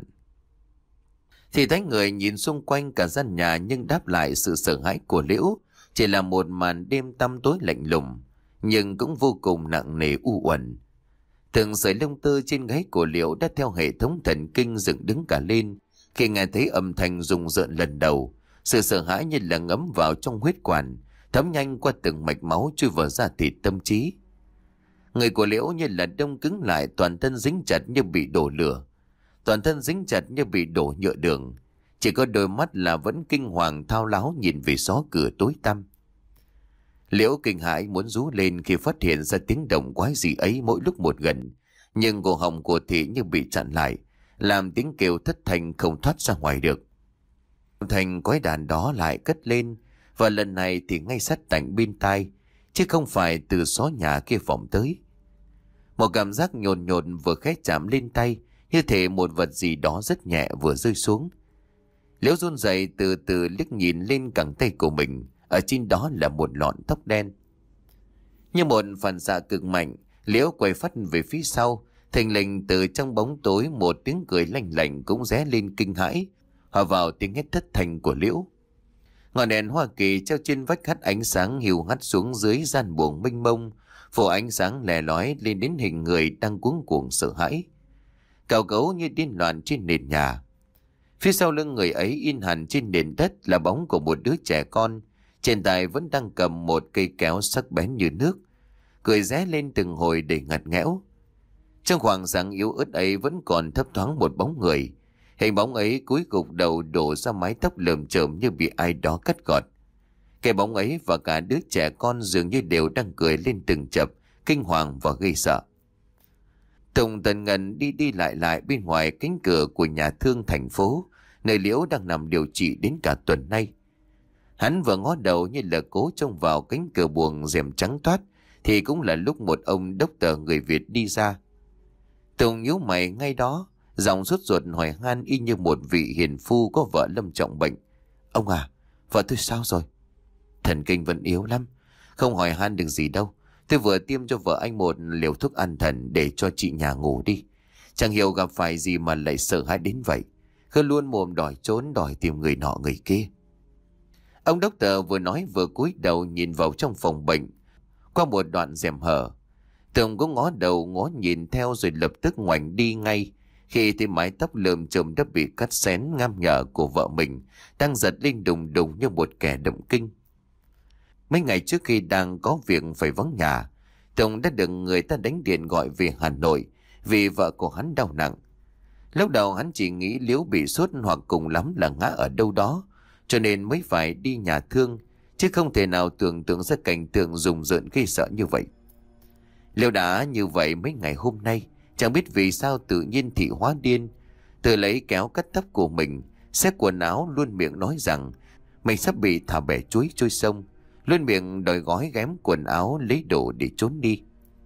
Thì thấy người nhìn xung quanh cả gian nhà, nhưng đáp lại sự sợ hãi của Liễu chỉ là một màn đêm tăm tối lạnh lùng, nhưng cũng vô cùng nặng nề u uẩn. Từng sợi lông tơ trên gáy của Liễu đã theo hệ thống thần kinh dựng đứng cả lên khi nghe thấy âm thanh rùng rợn lần đầu. Sự sợ hãi như là ngấm vào trong huyết quản, thấm nhanh qua từng mạch máu chui vào da thịt tâm trí. Người của Liễu như là đông cứng lại, toàn thân dính chặt như bị đổ lửa, toàn thân dính chặt như bị đổ nhựa đường. Chỉ có đôi mắt là vẫn kinh hoàng thao láo nhìn về xó cửa tối tăm. Liễu kinh hãi muốn rú lên khi phát hiện ra tiếng động quái dị ấy mỗi lúc một gần, nhưng cổ họng của Thị như bị chặn lại, làm tiếng kêu thất thanh không thoát ra ngoài được. Thành quái đàn đó lại cất lên, và lần này thì ngay sát tận bên tai, chứ không phải từ xó nhà kia vọng tới. Một cảm giác nhồn nhồn vừa khẽ chạm lên tay, như thể một vật gì đó rất nhẹ vừa rơi xuống. Liễu run rẩy từ từ liếc nhìn lên cẳng tay của mình, ở trên đó là một lọn tóc đen. Như một phản xạ cực mạnh, Liễu quay phắt về phía sau, thình lình từ trong bóng tối một tiếng cười lanh lảnh cũng ré lên kinh hãi, hòa vào tiếng hét thất thanh của Liễu. Ngọn đèn Hoa Kỳ treo trên vách hắt ánh sáng hiu hắt xuống dưới gian buồng mênh mông, phủ ánh sáng lè lói lên đến hình người đang cuống cuồng sợ hãi, cào cấu như điên loạn trên nền nhà. Phía sau lưng người ấy in hẳn trên nền đất là bóng của một đứa trẻ con, trên tay vẫn đang cầm một cây kéo sắc bén như nước, cười ré lên từng hồi để ngặt nghẽo. Trong khoảng sáng yếu ớt ấy vẫn còn thấp thoáng một bóng người. Hình bóng ấy cúi gục đầu đổ ra mái tóc lởm chởm như bị ai đó cắt gọt. Cái bóng ấy và cả đứa trẻ con dường như đều đang cười lên từng chập, kinh hoàng và gây sợ. Tùng Tần Ngân đi đi lại lại bên ngoài cánh cửa của nhà thương thành phố, nơi Liễu đang nằm điều trị đến cả tuần nay. Hắn vừa ngó đầu như là cố trông vào cánh cửa buồng rèm trắng toát, thì cũng là lúc một ông đốc tờ người Việt đi ra. Tùng nhíu mày ngay đó, giọng sốt ruột hỏi han y như một vị hiền phu có vợ lâm trọng bệnh. Ông à, vợ tôi sao rồi? Thần kinh vẫn yếu lắm, không hỏi han được gì đâu. Tôi vừa tiêm cho vợ anh một liều thuốc an thần để cho chị nhà ngủ đi. Chẳng hiểu gặp phải gì mà lại sợ hãi đến vậy. Cứ luôn mồm đòi trốn, đòi tìm người nọ người kia. Ông đốc tờ vừa nói vừa cúi đầu nhìn vào trong phòng bệnh qua một đoạn rèm hở. Tùng cũng ngó đầu ngó nhìn theo rồi lập tức ngoảnh đi ngay khi thấy mái tóc lởm chởm đã bị cắt xén ngam nhở của vợ mình đang giật lên đùng đùng như một kẻ động kinh. Mấy ngày trước khi đang có việc phải vắng nhà, Tùng đã được người ta đánh điện gọi về Hà Nội vì vợ của hắn đau nặng. Lúc đầu hắn chỉ nghĩ Liễu bị sốt hoặc cùng lắm là ngã ở đâu đó, cho nên mới phải đi nhà thương, chứ không thể nào tưởng tượng ra cảnh tượng rùng rợn gây sợ như vậy. Liễu đã như vậy mấy ngày hôm nay, chẳng biết vì sao tự nhiên thị hóa điên, tự lấy kéo cắt tóc của mình, xé quần áo, luôn miệng nói rằng mình sắp bị thả bè chuối trôi sông, luôn miệng đòi gói ghém quần áo lấy đồ để trốn đi.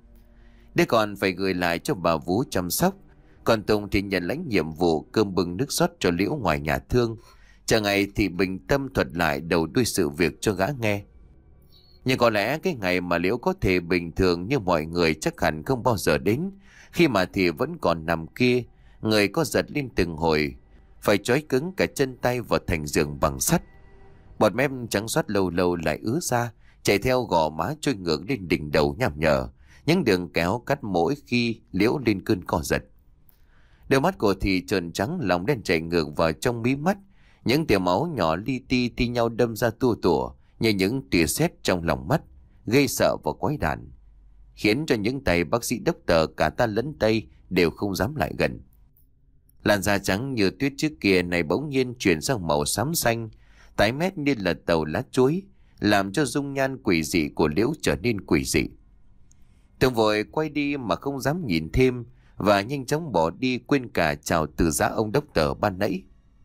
Để còn phải gửi lại cho bà Vú chăm sóc, còn Tùng thì nhận lãnh nhiệm vụ cơm bưng nước rót cho Liễu ngoài nhà thương, Chờ ngày thì bình tâm thuật lại đầu đuôi sự việc cho gã nghe. Nhưng có lẽ cái ngày mà Liễu có thể bình thường như mọi người chắc hẳn không bao giờ đến, khi mà thì vẫn còn nằm kia, người có giật lên từng hồi, phải trói cứng cả chân tay vào thành giường bằng sắt. Bọt mép trắng xoát lâu lâu lại ứa ra, chạy theo gò má trôi ngược lên đỉnh đầu nham nhở, những đường kéo cắt mỗi khi Liễu lên cơn co giật. Đôi mắt của thì trơn trắng, lòng đen chảy ngược vào trong mí mắt, những tia máu nhỏ li ti ti nhau đâm ra tua tủa như những tia sét trong lòng mắt, gây sợ và quái đản, khiến cho những tay bác sĩ đốc tờ cả ta lẫn Tây đều không dám lại gần. Làn da trắng như tuyết trước kia này bỗng nhiên chuyển sang màu xám xanh, tái mét như là tàu lá chuối, làm cho dung nhan quỷ dị của Liễu trở nên quỷ dị. Tường vội quay đi mà không dám nhìn thêm, và nhanh chóng bỏ đi, quên cả chào từ giã ông đốc tờ ban nãy.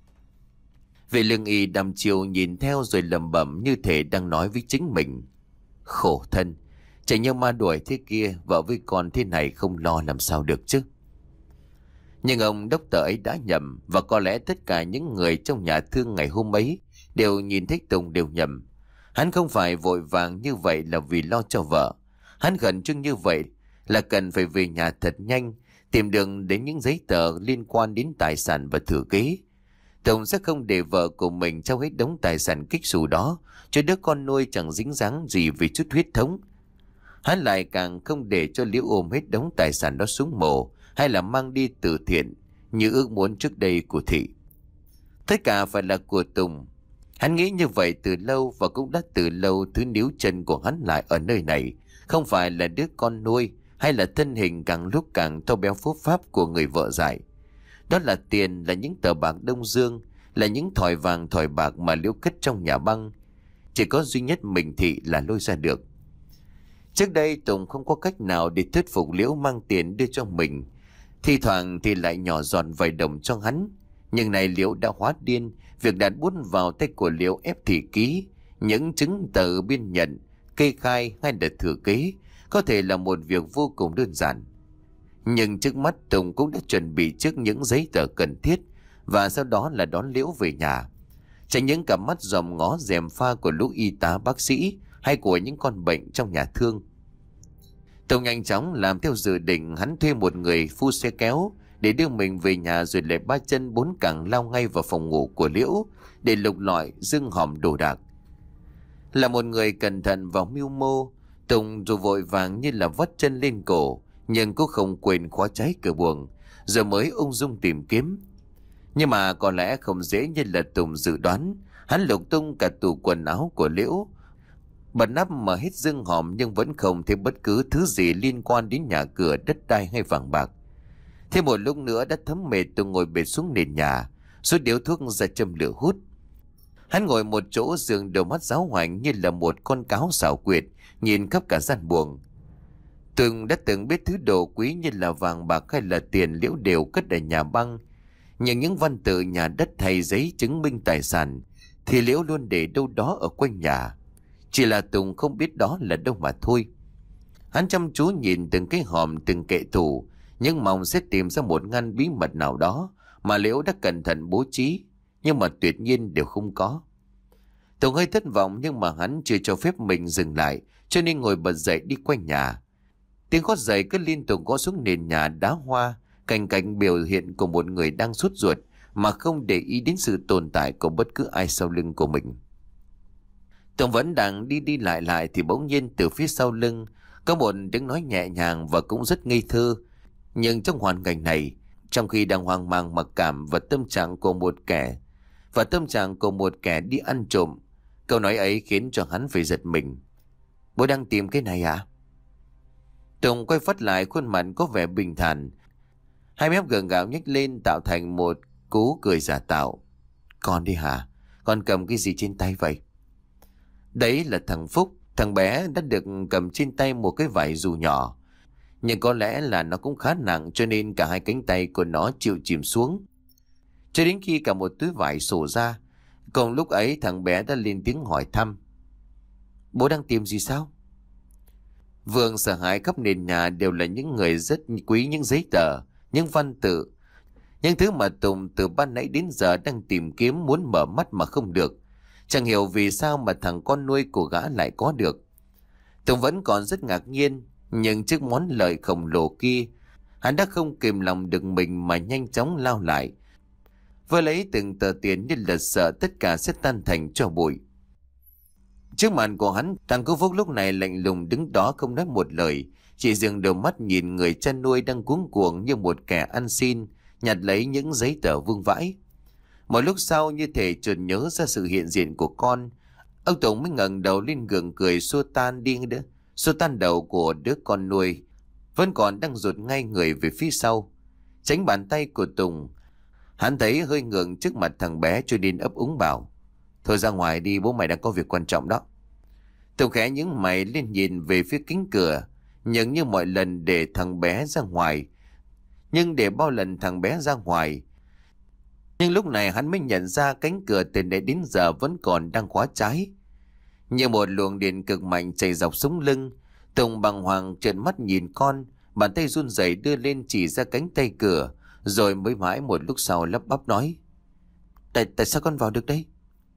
Vệ lương y đăm chiều nhìn theo rồi lẩm bẩm như thể đang nói với chính mình: khổ thân, chạy như ma đuổi thế kia, vợ với con thế này không lo làm sao được chứ. Nhưng ông đốc tờ ấy đã nhầm, và có lẽ tất cả những người trong nhà thương ngày hôm ấy đều nhìn thấy Tùng đều nhầm. Hắn không phải vội vàng như vậy là vì lo cho vợ. Hắn khẩn trương như vậy là cần phải về nhà thật nhanh, tìm đường đến những giấy tờ liên quan đến tài sản và thừa kế. Tùng sẽ không để vợ của mình trao hết đống tài sản kích xù đó cho đứa con nuôi chẳng dính dáng gì về chút huyết thống. Hắn lại càng không để cho Liễu ôm hết đống tài sản đó xuống mồ, hay là mang đi từ thiện như ước muốn trước đây của Thị. Tất cả phải là của Tùng. Hắn nghĩ như vậy từ lâu, và cũng đã từ lâu thứ níu chân của hắn lại ở nơi này không phải là đứa con nuôi, hay là thân hình càng lúc càng to béo phốp pháp của người vợ dại. Đó là tiền, là những tờ bạc Đông Dương, là những thỏi vàng thỏi bạc mà Liễu cất trong nhà băng. Chỉ có duy nhất mình Thị là lôi ra được. Trước đây Tùng không có cách nào để thuyết phục Liễu mang tiền đưa cho mình. Thi thoảng thì lại nhỏ giòn vài đồng cho hắn. Nhưng này Liễu đã hóa điên. Việc đặt bút vào tay của Liễu ép Thị ký những chứng từ biên nhận, kê khai hay là thừa kế có thể là một việc vô cùng đơn giản. Nhưng trước mắt Tùng cũng đã chuẩn bị trước những giấy tờ cần thiết, và sau đó là đón Liễu về nhà. Tránh những cặp mắt dòm ngó dèm pha của lũ y tá bác sĩ hay của những con bệnh trong nhà thương. Tùng nhanh chóng làm theo dự định. Hắn thuê một người phu xe kéo để đưa mình về nhà, rồi lại ba chân bốn cẳng lao ngay vào phòng ngủ của Liễu để lục lọi dưng hòm đồ đạc. Là một người cẩn thận và mưu mô, Tùng dù vội vàng như là vắt chân lên cổ, nhưng cũng không quên khóa trái cửa buồng, rồi mới ung dung tìm kiếm. Nhưng mà có lẽ không dễ như là Tùng dự đoán. Hắn lục tung cả tủ quần áo của Liễu, bật nắp mở hết dương hòm, nhưng vẫn không thấy bất cứ thứ gì liên quan đến nhà cửa, đất đai hay vàng bạc. Thêm một lúc nữa đã thấm mệt, Tùng ngồi bệt xuống nền nhà, rút điếu thuốc ra châm lửa hút. Hắn ngồi một chỗ giường, đôi mắt giáo hoành như là một con cáo xảo quyệt, nhìn khắp cả gian buồng. Tùng đã từng biết thứ đồ quý như là vàng bạc hay là tiền Liễu đều cất ở nhà băng, nhưng những văn tự nhà đất hay giấy chứng minh tài sản thì Liễu luôn để đâu đó ở quanh nhà. Chỉ là Tùng không biết đó là đâu mà thôi. Hắn chăm chú nhìn từng cái hòm, từng kệ tủ, nhưng mong sẽ tìm ra một ngăn bí mật nào đó mà Liễu đã cẩn thận bố trí, nhưng mà tuyệt nhiên đều không có. Tùng hơi thất vọng, nhưng mà hắn chưa cho phép mình dừng lại, cho nên ngồi bật dậy đi quanh nhà. Tiếng gót giày cứ liên tục gõ xuống nền nhà đá hoa, cảnh cảnh biểu hiện của một người đang sốt ruột mà không để ý đến sự tồn tại của bất cứ ai sau lưng của mình. Tùng vẫn đang đi đi lại lại thì bỗng nhiên từ phía sau lưng có một tiếng nói nhẹ nhàng và cũng rất ngây thơ. Nhưng trong hoàn cảnh này, trong khi đang hoang mang mặc cảm và tâm trạng của một kẻ và tâm trạng của một kẻ đi ăn trộm, câu nói ấy khiến cho hắn phải giật mình. Bố đang tìm cái này à? Tùng quay phát lại, khuôn mặt có vẻ bình thản, hai mép gượng gạo nhếch lên tạo thành một cú cười giả tạo. Con đi hả? Con cầm cái gì trên tay vậy? Đấy là thằng Phúc. Thằng bé đã được cầm trên tay một cái vải dù nhỏ, nhưng có lẽ là nó cũng khá nặng, cho nên cả hai cánh tay của nó chịu chìm xuống, cho đến khi cả một túi vải sổ ra. Còn lúc ấy thằng bé đã lên tiếng hỏi thăm. Bố đang tìm gì sao? Vương sợ hãi, khắp nền nhà đều là những người rất quý những giấy tờ, những văn tự, Những thứ mà Tùng từ ban nãy đến giờ đang tìm kiếm muốn mở mắt mà không được. Chẳng hiểu vì sao mà thằng con nuôi của gã lại có được. Tùng vẫn còn rất ngạc nhiên, nhưng trước món lợi khổng lồ kia, hắn đã không kìm lòng được mình mà nhanh chóng lao lại. Vừa lấy từng tờ tiền như là sợ tất cả sẽ tan thành tro bụi. Trước mặt của hắn, thằng cô Phúc lúc này lạnh lùng đứng đó không nói một lời, chỉ dừng đôi mắt nhìn người chăn nuôi đang cuống cuồng như một kẻ ăn xin, nhặt lấy những giấy tờ vương vãi. Một lúc sau như thể chợt nhớ ra sự hiện diện của con, ông Tùng mới ngẩng đầu lên gượng cười xua tan đi nữa, xua tan đầu của đứa con nuôi, vẫn còn đang rụt ngay người về phía sau. Tránh bàn tay của Tùng, hắn thấy hơi ngượng trước mặt thằng bé cho nên ấp úng bảo: "Thôi ra ngoài đi, bố mày đang có việc quan trọng đó." Tùng khẽ nhướng mày lên nhìn về phía cánh cửa, nhưng như mọi lần để thằng bé ra ngoài. Nhưng để bao lần thằng bé ra ngoài, nhưng lúc này hắn mới nhận ra cánh cửa từ nãy đến giờ vẫn còn đang khóa trái. Như một luồng điện cực mạnh chạy dọc sống lưng, Tùng bàng hoàng trợn mắt nhìn con, bàn tay run rẩy đưa lên chỉ ra cánh tay cửa, rồi mới mãi một lúc sau lắp bắp nói: Tại, tại sao con vào được đây?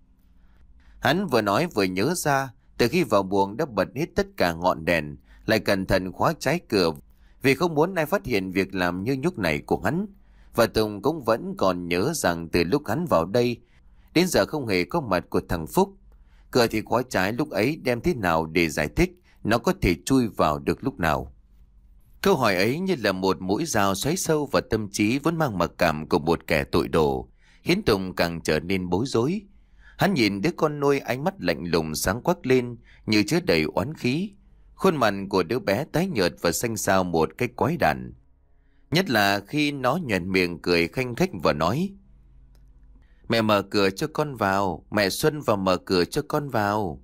Hắn vừa nói vừa nhớ ra, từ khi vào buồng đã bật hết tất cả ngọn đèn, lại cẩn thận khóa trái cửa, vì không muốn ai phát hiện việc làm như nhúc này của hắn. Và Tùng cũng vẫn còn nhớ rằng từ lúc hắn vào đây đến giờ không hề có mặt của thằng Phúc. Cửa thì khóa trái lúc ấy, đem thế nào để giải thích nó có thể chui vào được lúc nào? Câu hỏi ấy như là một mũi dao xoáy sâu vào tâm trí vốn mang mặc cảm của một kẻ tội đồ, khiến Tùng càng trở nên bối rối. Hắn nhìn đứa con nuôi, ánh mắt lạnh lùng sáng quắc lên như chứa đầy oán khí. Khuôn mặt của đứa bé tái nhợt và xanh xao một cách quái đản. Nhất là khi nó nhoẻn miệng cười khanh khách và nói: "Mẹ mở cửa cho con vào, mẹ Xuân vào mở cửa cho con vào."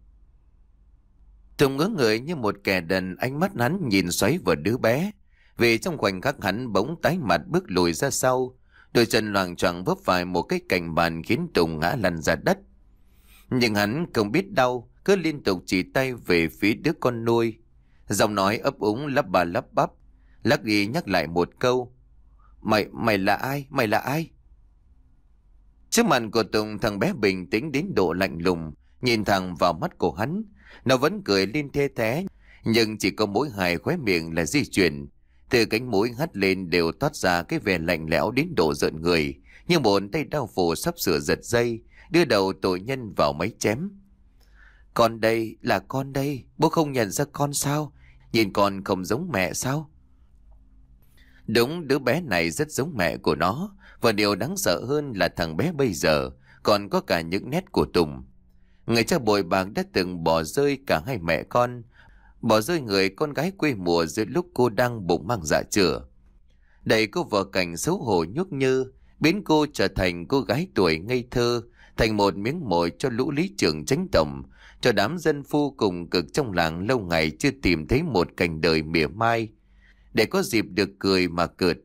Tùng ngớ người như một kẻ đần, ánh mắt hắn nhìn xoáy vào đứa bé. Vì trong khoảnh khắc hắn bỗng tái mặt bước lùi ra sau, đôi chân loạng choạng vấp phải một cái cành bàn khiến Tùng ngã lăn ra đất. Nhưng hắn không biết đau, cứ liên tục chỉ tay về phía đứa con nuôi. Giọng nói ấp úng lắp bà lắp bắp, lắc đi nhắc lại một câu: Mày, mày là ai? Mày là ai? Trước mặt của Tùng, thằng bé bình tĩnh đến độ lạnh lùng, nhìn thẳng vào mắt của hắn. Nó vẫn cười lên thê thé, nhưng chỉ có mỗi hai khóe miệng là di chuyển. Từ cánh mũi hắt lên đều toát ra cái vẻ lạnh lẽo đến độ rợn người, như một tay đao phủ sắp sửa giật dây, đưa đầu tội nhân vào máy chém. Con đây, là con đây, bố không nhận ra con sao? Nhìn con không giống mẹ sao? Đúng, đứa bé này rất giống mẹ của nó, và điều đáng sợ hơn là thằng bé bây giờ còn có cả những nét của Tùng. Người cha bội bạc đã từng bỏ rơi cả hai mẹ con, bỏ rơi người con gái quê mùa giữa lúc cô đang bụng mang dạ chửa, đẩy cô vào cảnh xấu hổ nhúc nhơ, biến cô trở thành cô gái tuổi ngây thơ, thành một miếng mồi cho lũ lý trưởng chánh tổng, cho đám dân phu cùng cực trong làng lâu ngày chưa tìm thấy một cảnh đời mỉa mai, để có dịp được cười mà cợt.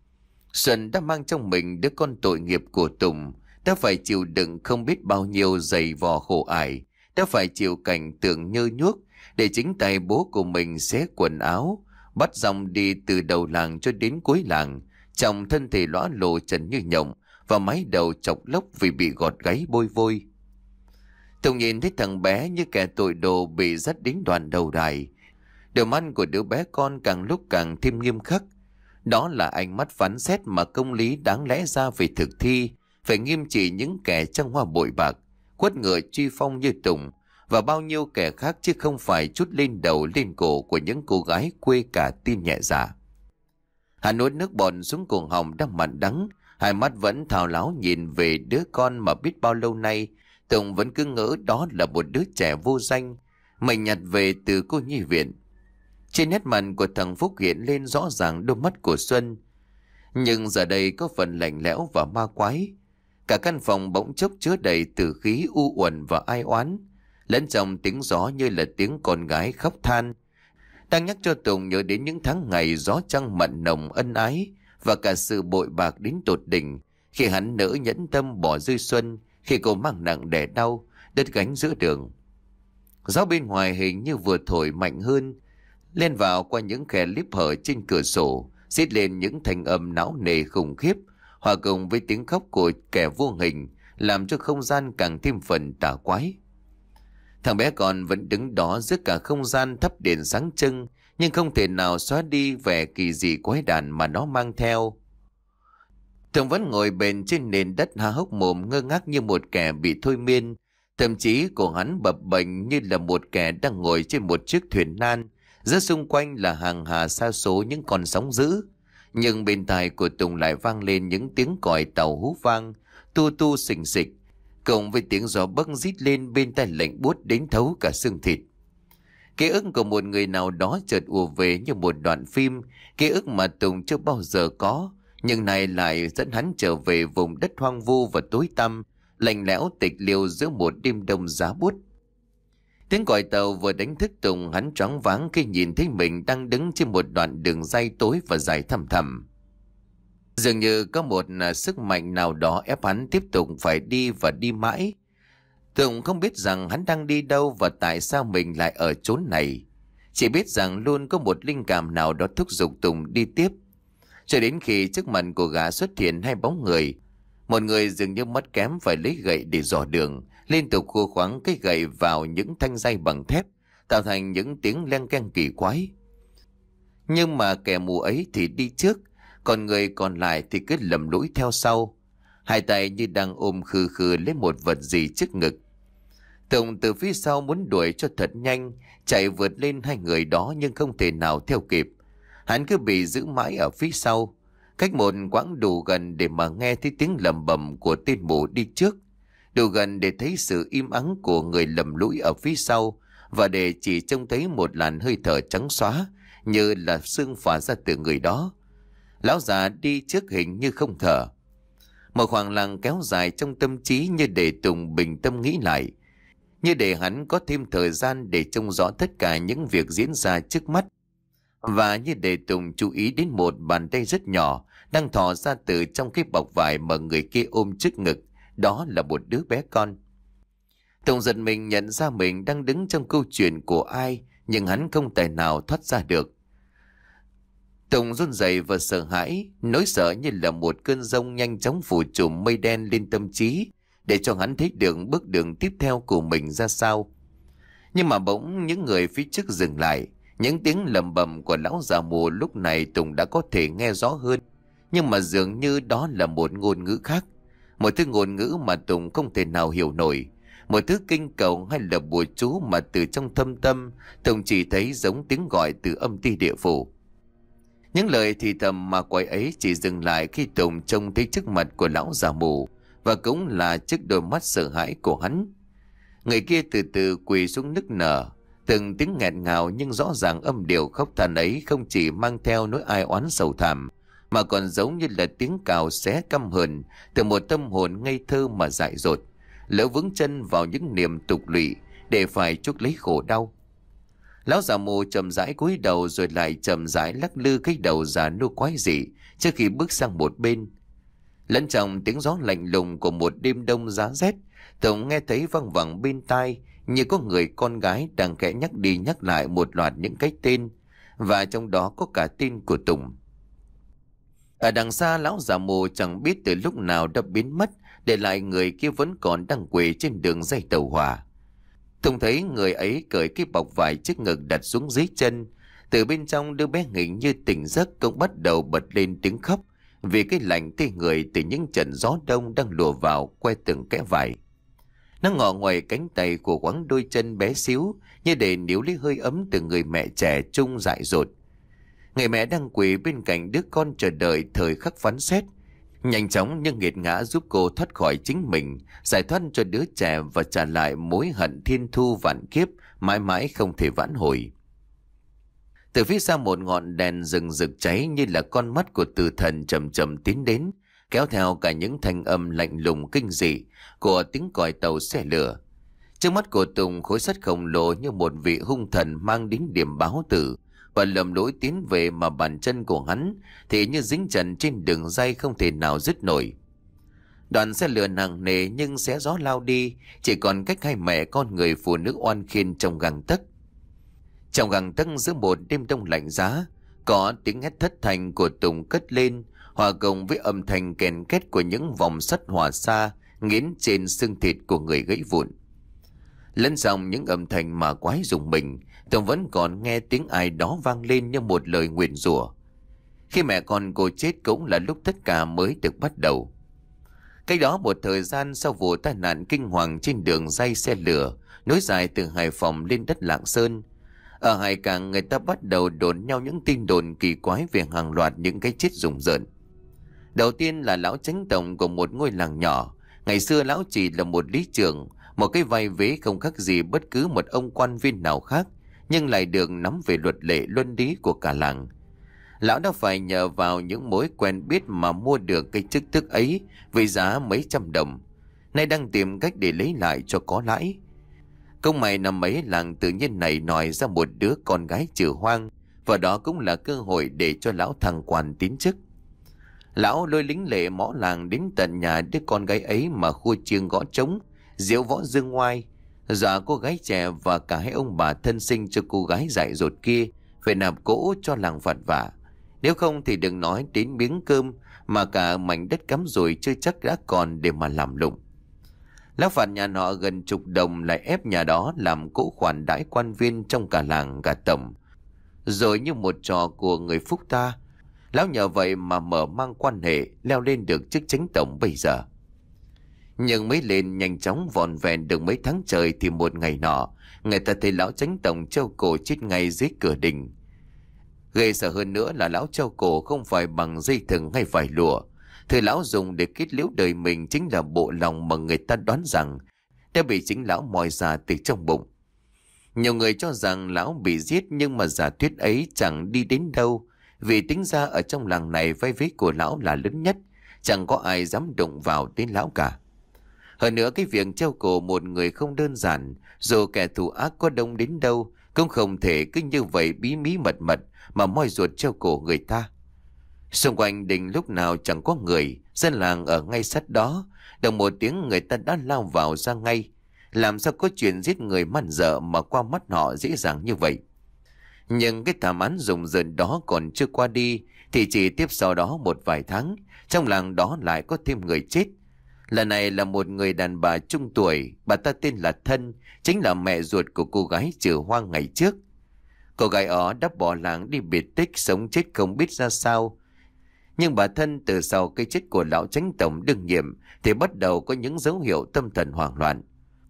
Xuân đã mang trong mình đứa con tội nghiệp của Tùng, đã phải chịu đựng không biết bao nhiêu giày vò khổ ải, đã phải chịu cảnh tượng nhơ nhuốc để chính tay bố của mình xé quần áo, bắt dòng đi từ đầu làng cho đến cuối làng, trong thân thể lõa lồ trần như nhộng và mái đầu chọc lốc vì bị gọt gáy bôi vôi. Tùng nhìn thấy thằng bé như kẻ tội đồ bị dắt đến đoàn đầu đài. Đôi mắt của đứa bé con càng lúc càng thêm nghiêm khắc. Đó là ánh mắt phán xét mà công lý đáng lẽ ra về thực thi, phải nghiêm trị những kẻ trăng hoa bội bạc, quất ngựa truy phong như Tùng và bao nhiêu kẻ khác, chứ không phải chút lên đầu lên cổ của những cô gái quê cả tin nhẹ dạ. Hắn nuốt nước bọt xuống cổ họng đang mặn đắng, hai mắt vẫn thao láo nhìn về đứa con mà biết bao lâu nay Tùng vẫn cứ ngỡ đó là một đứa trẻ vô danh mình nhặt về từ cô nhi viện. Trên nét mặt của thằng Phúc hiện lên rõ ràng đôi mắt của Xuân, nhưng giờ đây có phần lạnh lẽo và ma quái. Cả căn phòng bỗng chốc chứa đầy tử khí u uẩn và ai oán, lẫn trong tiếng gió như là tiếng con gái khóc than, đang nhắc cho Tùng nhớ đến những tháng ngày gió trăng mặn nồng ân ái và cả sự bội bạc đến tột đỉnh khi hắn nỡ nhẫn tâm bỏ rơi Xuân khi cô mang nặng đẻ đau đứt gánh giữa đường. Gió bên ngoài hình như vừa thổi mạnh hơn, lên vào qua những khe líp hở trên cửa sổ, xít lên những thanh âm não nề khủng khiếp, hòa cùng với tiếng khóc của kẻ vô hình, làm cho không gian càng thêm phần tà quái. Thằng bé con vẫn đứng đó giữa cả không gian thắp đèn sáng trưng, nhưng không thể nào xóa đi vẻ kỳ dị quái đản mà nó mang theo. Tùng vẫn ngồi bền trên nền đất há hốc mồm ngơ ngác như một kẻ bị thôi miên. Thậm chí của hắn bập bềnh như là một kẻ đang ngồi trên một chiếc thuyền nan, giữa xung quanh là hàng hà sa số những con sóng dữ. Nhưng bên tai của Tùng lại vang lên những tiếng còi tàu hú vang, tu tu xình xịch, cộng với tiếng gió bấc rít lên bên tai lạnh buốt đến thấu cả xương thịt. Ký ức của một người nào đó chợt ùa về như một đoạn phim, ký ức mà Tùng chưa bao giờ có, nhưng này lại dẫn hắn trở về vùng đất hoang vu và tối tăm, lạnh lẽo tịch liêu giữa một đêm đông giá buốt. Tiếng còi tàu vừa đánh thức Tùng, hắn choáng váng khi nhìn thấy mình đang đứng trên một đoạn đường ray tối và dài thẳm thẳm. Dường như có một sức mạnh nào đó ép hắn tiếp tục phải đi và đi mãi. Tùng không biết rằng hắn đang đi đâu và tại sao mình lại ở chốn này. Chỉ biết rằng luôn có một linh cảm nào đó thúc giục Tùng đi tiếp. Cho đến khi trước mặt của gã xuất hiện hai bóng người. Một người dường như mất kém phải lấy gậy để dò đường, liên tục khua khoáng cái gậy vào những thanh dây bằng thép, tạo thành những tiếng leng keng kỳ quái. Nhưng mà kẻ mù ấy thì đi trước, còn người còn lại thì cứ lầm lũi theo sau. Hai tay như đang ôm khư khư lấy một vật gì trước ngực. Tùng từ phía sau muốn đuổi cho thật nhanh, chạy vượt lên hai người đó nhưng không thể nào theo kịp. Hắn cứ bị giữ mãi ở phía sau, cách một quãng đủ gần để mà nghe thấy tiếng lầm bầm của tên mù đi trước, đủ gần để thấy sự im ắng của người lầm lũi ở phía sau, và để chỉ trông thấy một làn hơi thở trắng xóa như là sương phả ra từ người đó. Lão già đi trước hình như không thở. Một khoảng lặng kéo dài trong tâm trí như để Tùng bình tâm nghĩ lại, như để hắn có thêm thời gian để trông rõ tất cả những việc diễn ra trước mắt, và như để Tùng chú ý đến một bàn tay rất nhỏ đang thò ra từ trong cái bọc vải mà người kia ôm trước ngực. Đó là một đứa bé con. Tùng giật mình nhận ra mình đang đứng trong câu chuyện của ai, nhưng hắn không tài nào thoát ra được. Tùng run rẩy và sợ hãi, nỗi sợ như là một cơn giông nhanh chóng phủ trùm mây đen lên tâm trí, để cho hắn thấy được bước đường tiếp theo của mình ra sao. Nhưng mà bỗng những người phía trước dừng lại. Những tiếng lầm bầm của lão già mù lúc này Tùng đã có thể nghe rõ hơn, nhưng mà dường như đó là một ngôn ngữ khác, một thứ ngôn ngữ mà Tùng không thể nào hiểu nổi, một thứ kinh cầu hay là bùa chú mà từ trong thâm tâm Tùng chỉ thấy giống tiếng gọi từ âm ti địa phủ. Những lời thì thầm mà quái ấy chỉ dừng lại khi Tùng trông thấy trước mặt của lão già mù, và cũng là trước đôi mắt sợ hãi của hắn. Người kia từ từ quỳ xuống nức nở, từng tiếng nghẹn ngào nhưng rõ ràng âm điệu khóc than ấy không chỉ mang theo nỗi ai oán sầu thảm, mà còn giống như là tiếng cào xé căm hờn từ một tâm hồn ngây thơ mà dại dột, lỡ vướng chân vào những niềm tục lụy để phải chuốc lấy khổ đau. Lão già mù chậm rãi cúi đầu rồi lại chậm rãi lắc lư cái đầu già nua quái dị trước khi bước sang một bên. Lẫn trong tiếng gió lạnh lùng của một đêm đông giá rét, Tùng nghe thấy văng vẳng bên tai như có người con gái đang khẽ nhắc đi nhắc lại một loạt những cái tên, và trong đó có cả tên của Tùng. Ở đằng xa, lão già mù chẳng biết từ lúc nào đã biến mất, để lại người kia vẫn còn đang quỳ trên đường dây tàu hỏa. Tùng thấy người ấy cởi cái bọc vải trước ngực đặt xuống dưới chân. Từ bên trong, đứa bé hình như tỉnh giấc cũng bắt đầu bật lên tiếng khóc, vì cái lạnh tê người từ những trận gió đông đang lùa vào que từng kẽ vải. Nó ngọ ngoài cánh tay của quãng đôi chân bé xíu, như để níu lấy hơi ấm từ người mẹ trẻ trung dại dột. Người mẹ đang quỳ bên cạnh đứa con chờ đợi thời khắc phán xét, nhanh chóng nhưng nghiệt ngã giúp cô thoát khỏi chính mình, giải thoát cho đứa trẻ và trả lại mối hận thiên thu vạn kiếp mãi mãi không thể vãn hồi. Từ phía xa, một ngọn đèn rừng rực cháy như là con mắt của tử thần chậm chậm tiến đến, kéo theo cả những thanh âm lạnh lùng kinh dị của tiếng còi tàu xe lửa. Trước mắt của Tùng, khối sắt khổng lồ như một vị hung thần mang đến điểm báo tử và lầm lỗi tiến về, mà bàn chân của hắn thì như dính trần trên đường ray không thể nào dứt nổi. Đoàn xe lửa nặng nề nhưng xé gió lao đi, chỉ còn cách hai mẹ con người phụ nữ oan khiên trong gang tấc. Trong gang tấc giữa một đêm đông lạnh giá, có tiếng hét thất thanh của Tùng cất lên, hòa cùng với âm thanh kèn két của những vòng sắt hỏa xa nghiến trên xương thịt của người gãy vụn. Lẫn dòng những âm thanh mà quái rùng mình, Tùng vẫn còn nghe tiếng ai đó vang lên như một lời nguyền rủa. Khi mẹ con cô chết cũng là lúc tất cả mới được bắt đầu. Cách đó một thời gian sau vụ tai nạn kinh hoàng trên đường ray xe lửa nối dài từ Hải Phòng lên đất Lạng Sơn, ở Hải Cảng người ta bắt đầu đồn nhau những tin đồn kỳ quái về hàng loạt những cái chết rùng rợn. Đầu tiên là lão chánh tổng của một ngôi làng nhỏ. Ngày xưa lão chỉ là một lý trưởng, một cái vai vế không khác gì bất cứ một ông quan viên nào khác, nhưng lại được nắm về luật lệ luân lý của cả làng. Lão đã phải nhờ vào những mối quen biết mà mua được cái chức tước ấy với giá mấy trăm đồng. Nay đang tìm cách để lấy lại cho có lãi. Công mày năm ấy làng tự nhiên này nòi ra một đứa con gái trừ hoang, và đó cũng là cơ hội để cho lão thăng quan tiến chức. Lão lôi lính lệ mõ làng đến tận nhà đứa con gái ấy mà khua chiêng gõ trống, diễu võ dương ngoai, dọa cô gái trẻ và cả hai ông bà thân sinh cho cô gái dại dột kia phải nạp cỗ cho làng phạt vả. Nếu không thì đừng nói đến miếng cơm, mà cả mảnh đất cắm rồi chưa chắc đã còn để mà làm lụng. Lão phạt nhà nọ gần chục đồng, lại ép nhà đó làm cỗ khoản đãi quan viên trong cả làng cả tổng. Rồi như một trò của người phúc ta, lão nhờ vậy mà mở mang quan hệ, leo lên được chức chánh tổng bây giờ. Nhưng mới lên nhanh chóng vòn vẹn được mấy tháng trời thì một ngày nọ, người ta thấy lão chánh tổng treo cổ chết ngay dưới cửa đình. Ghê sợ hơn nữa là lão treo cổ không phải bằng dây thừng hay vải lụa. Thứ lão dùng để kết liễu đời mình chính là bộ lòng mà người ta đoán rằng đã bị chính lão moi ra từ trong bụng. Nhiều người cho rằng lão bị giết, nhưng mà giả thuyết ấy chẳng đi đến đâu, vì tính ra ở trong làng này vai vế của lão là lớn nhất, chẳng có ai dám đụng vào đến lão cả. Hơn nữa cái việc treo cổ một người không đơn giản, dù kẻ thù ác có đông đến đâu cũng không thể cứ như vậy bí mí mật mật mà moi ruột treo cổ người ta. Xung quanh đình lúc nào chẳng có người, dân làng ở ngay sát đó, đồng một tiếng người ta đã lao vào ra ngay. Làm sao có chuyện giết người man dợ mà qua mắt họ dễ dàng như vậy. Nhưng cái thảm án rùng rợn đó còn chưa qua đi, thì chỉ tiếp sau đó một vài tháng, trong làng đó lại có thêm người chết. Lần này là một người đàn bà trung tuổi, bà ta tên là Thân, chính là mẹ ruột của cô gái trừ hoang ngày trước. Cô gái đó đã bỏ làng đi biệt tích, sống chết không biết ra sao. Nhưng bà Thân từ sau cái chết của lão chánh tổng đương nhiệm thì bắt đầu có những dấu hiệu tâm thần hoảng loạn.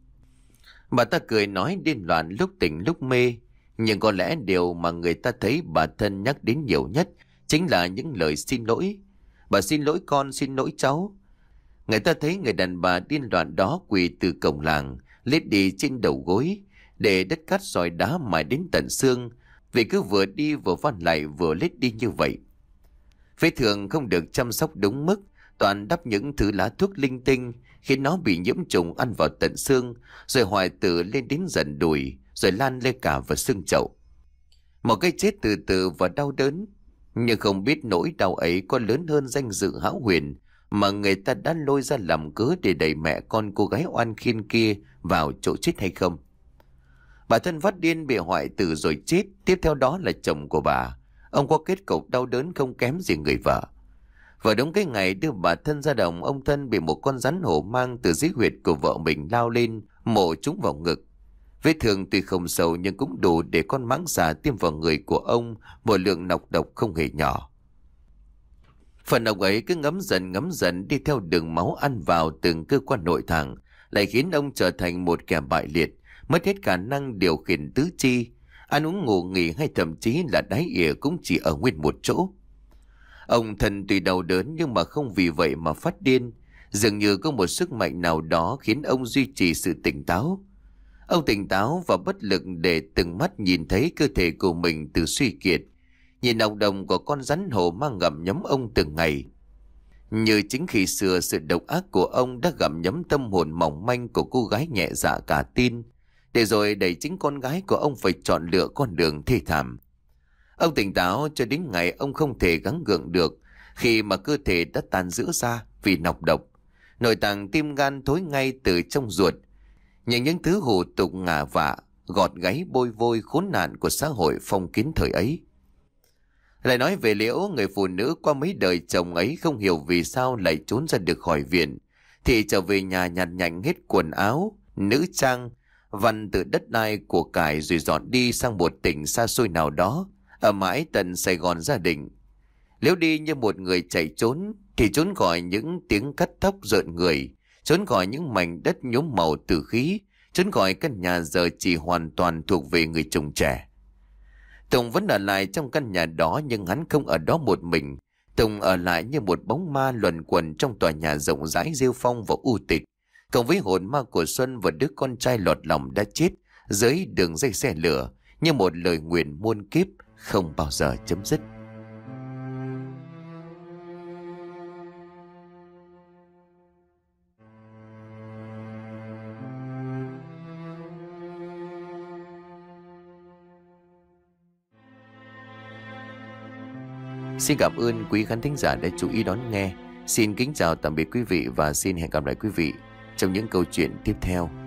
Bà ta cười nói điên loạn, lúc tỉnh lúc mê. Nhưng có lẽ điều mà người ta thấy bà Thân nhắc đến nhiều nhất chính là những lời xin lỗi. Bà xin lỗi con, xin lỗi cháu. Người ta thấy người đàn bà điên loạn đó quỳ từ cổng làng, lết đi trên đầu gối, để đất cát sỏi đá mài đến tận xương, vì cứ vừa đi vừa van lại vừa lết đi như vậy. Vết thương không được chăm sóc đúng mức, toàn đắp những thứ lá thuốc linh tinh, khiến nó bị nhiễm trùng ăn vào tận xương, rồi hoại tử lên đến dần đùi, rồi lan lên cả vào xương chậu. Một cái chết từ từ và đau đớn, nhưng không biết nỗi đau ấy có lớn hơn danh dự hão huyền mà người ta đã lôi ra làm cớ để đẩy mẹ con cô gái oan khiên kia vào chỗ chết hay không. Bà Thân phát điên bị hoại tử rồi chết, tiếp theo đó là chồng của bà. Ông có kết cục đau đớn không kém gì người vợ. Và đúng cái ngày đưa bà Thân ra đồng, ông Thân bị một con rắn hổ mang từ dưới huyệt của vợ mình lao lên, mổ trúng vào ngực. Vết thương tuy không sâu nhưng cũng đủ để con mãng xà tiêm vào người của ông một lượng nọc độc không hề nhỏ. Phần độc ấy cứ ngấm dần ngấm dần đi theo đường máu ăn vào từng cơ quan nội tạng, lại khiến ông trở thành một kẻ bại liệt, mất hết khả năng điều khiển tứ chi, ăn uống ngủ nghỉ hay thậm chí là đáy ỉa cũng chỉ ở nguyên một chỗ. Ông Thân tuy đau đớn nhưng mà không vì vậy mà phát điên, dường như có một sức mạnh nào đó khiến ông duy trì sự tỉnh táo. Ông tỉnh táo và bất lực để từng mắt nhìn thấy cơ thể của mình từ suy kiệt, nhìn nọc đồng của con rắn hổ mang gặm nhấm ông từng ngày. Như chính khi xưa sự độc ác của ông đã gặm nhấm tâm hồn mỏng manh của cô gái nhẹ dạ cả tin, để rồi đẩy chính con gái của ông phải chọn lựa con đường thê thảm. Ông tỉnh táo cho đến ngày ông không thể gắng gượng được, khi mà cơ thể đã tan rã ra vì nọc độc, nội tạng tim gan thối ngay từ trong ruột. Nhưng những thứ hủ tục ngả vạ, gọt gáy bôi vôi khốn nạn của xã hội phong kiến thời ấy. Lại nói về Liễu, người phụ nữ qua mấy đời chồng ấy không hiểu vì sao lại trốn ra được khỏi viện, thì trở về nhà nhặt nhạnh hết quần áo, nữ trang, vằn từ đất đai của cải rồi dọn đi sang một tỉnh xa xôi nào đó, ở mãi tận Sài Gòn gia đình. Liễu đi như một người chạy trốn, thì trốn khỏi những tiếng cắt tóc rợn người, trốn khỏi những mảnh đất nhuốm màu tử khí, trốn khỏi căn nhà giờ chỉ hoàn toàn thuộc về người chồng trẻ. Tùng vẫn ở lại trong căn nhà đó, nhưng hắn không ở đó một mình. Tùng ở lại như một bóng ma luẩn quẩn trong tòa nhà rộng rãi rêu phong và u tịch, cộng với hồn ma của Xuân và đứa con trai lọt lòng đã chết dưới đường dây xe lửa, như một lời nguyền muôn kiếp không bao giờ chấm dứt. Xin cảm ơn quý khán thính giả đã chú ý đón nghe. Xin kính chào tạm biệt quý vị và xin hẹn gặp lại quý vị trong những câu chuyện tiếp theo.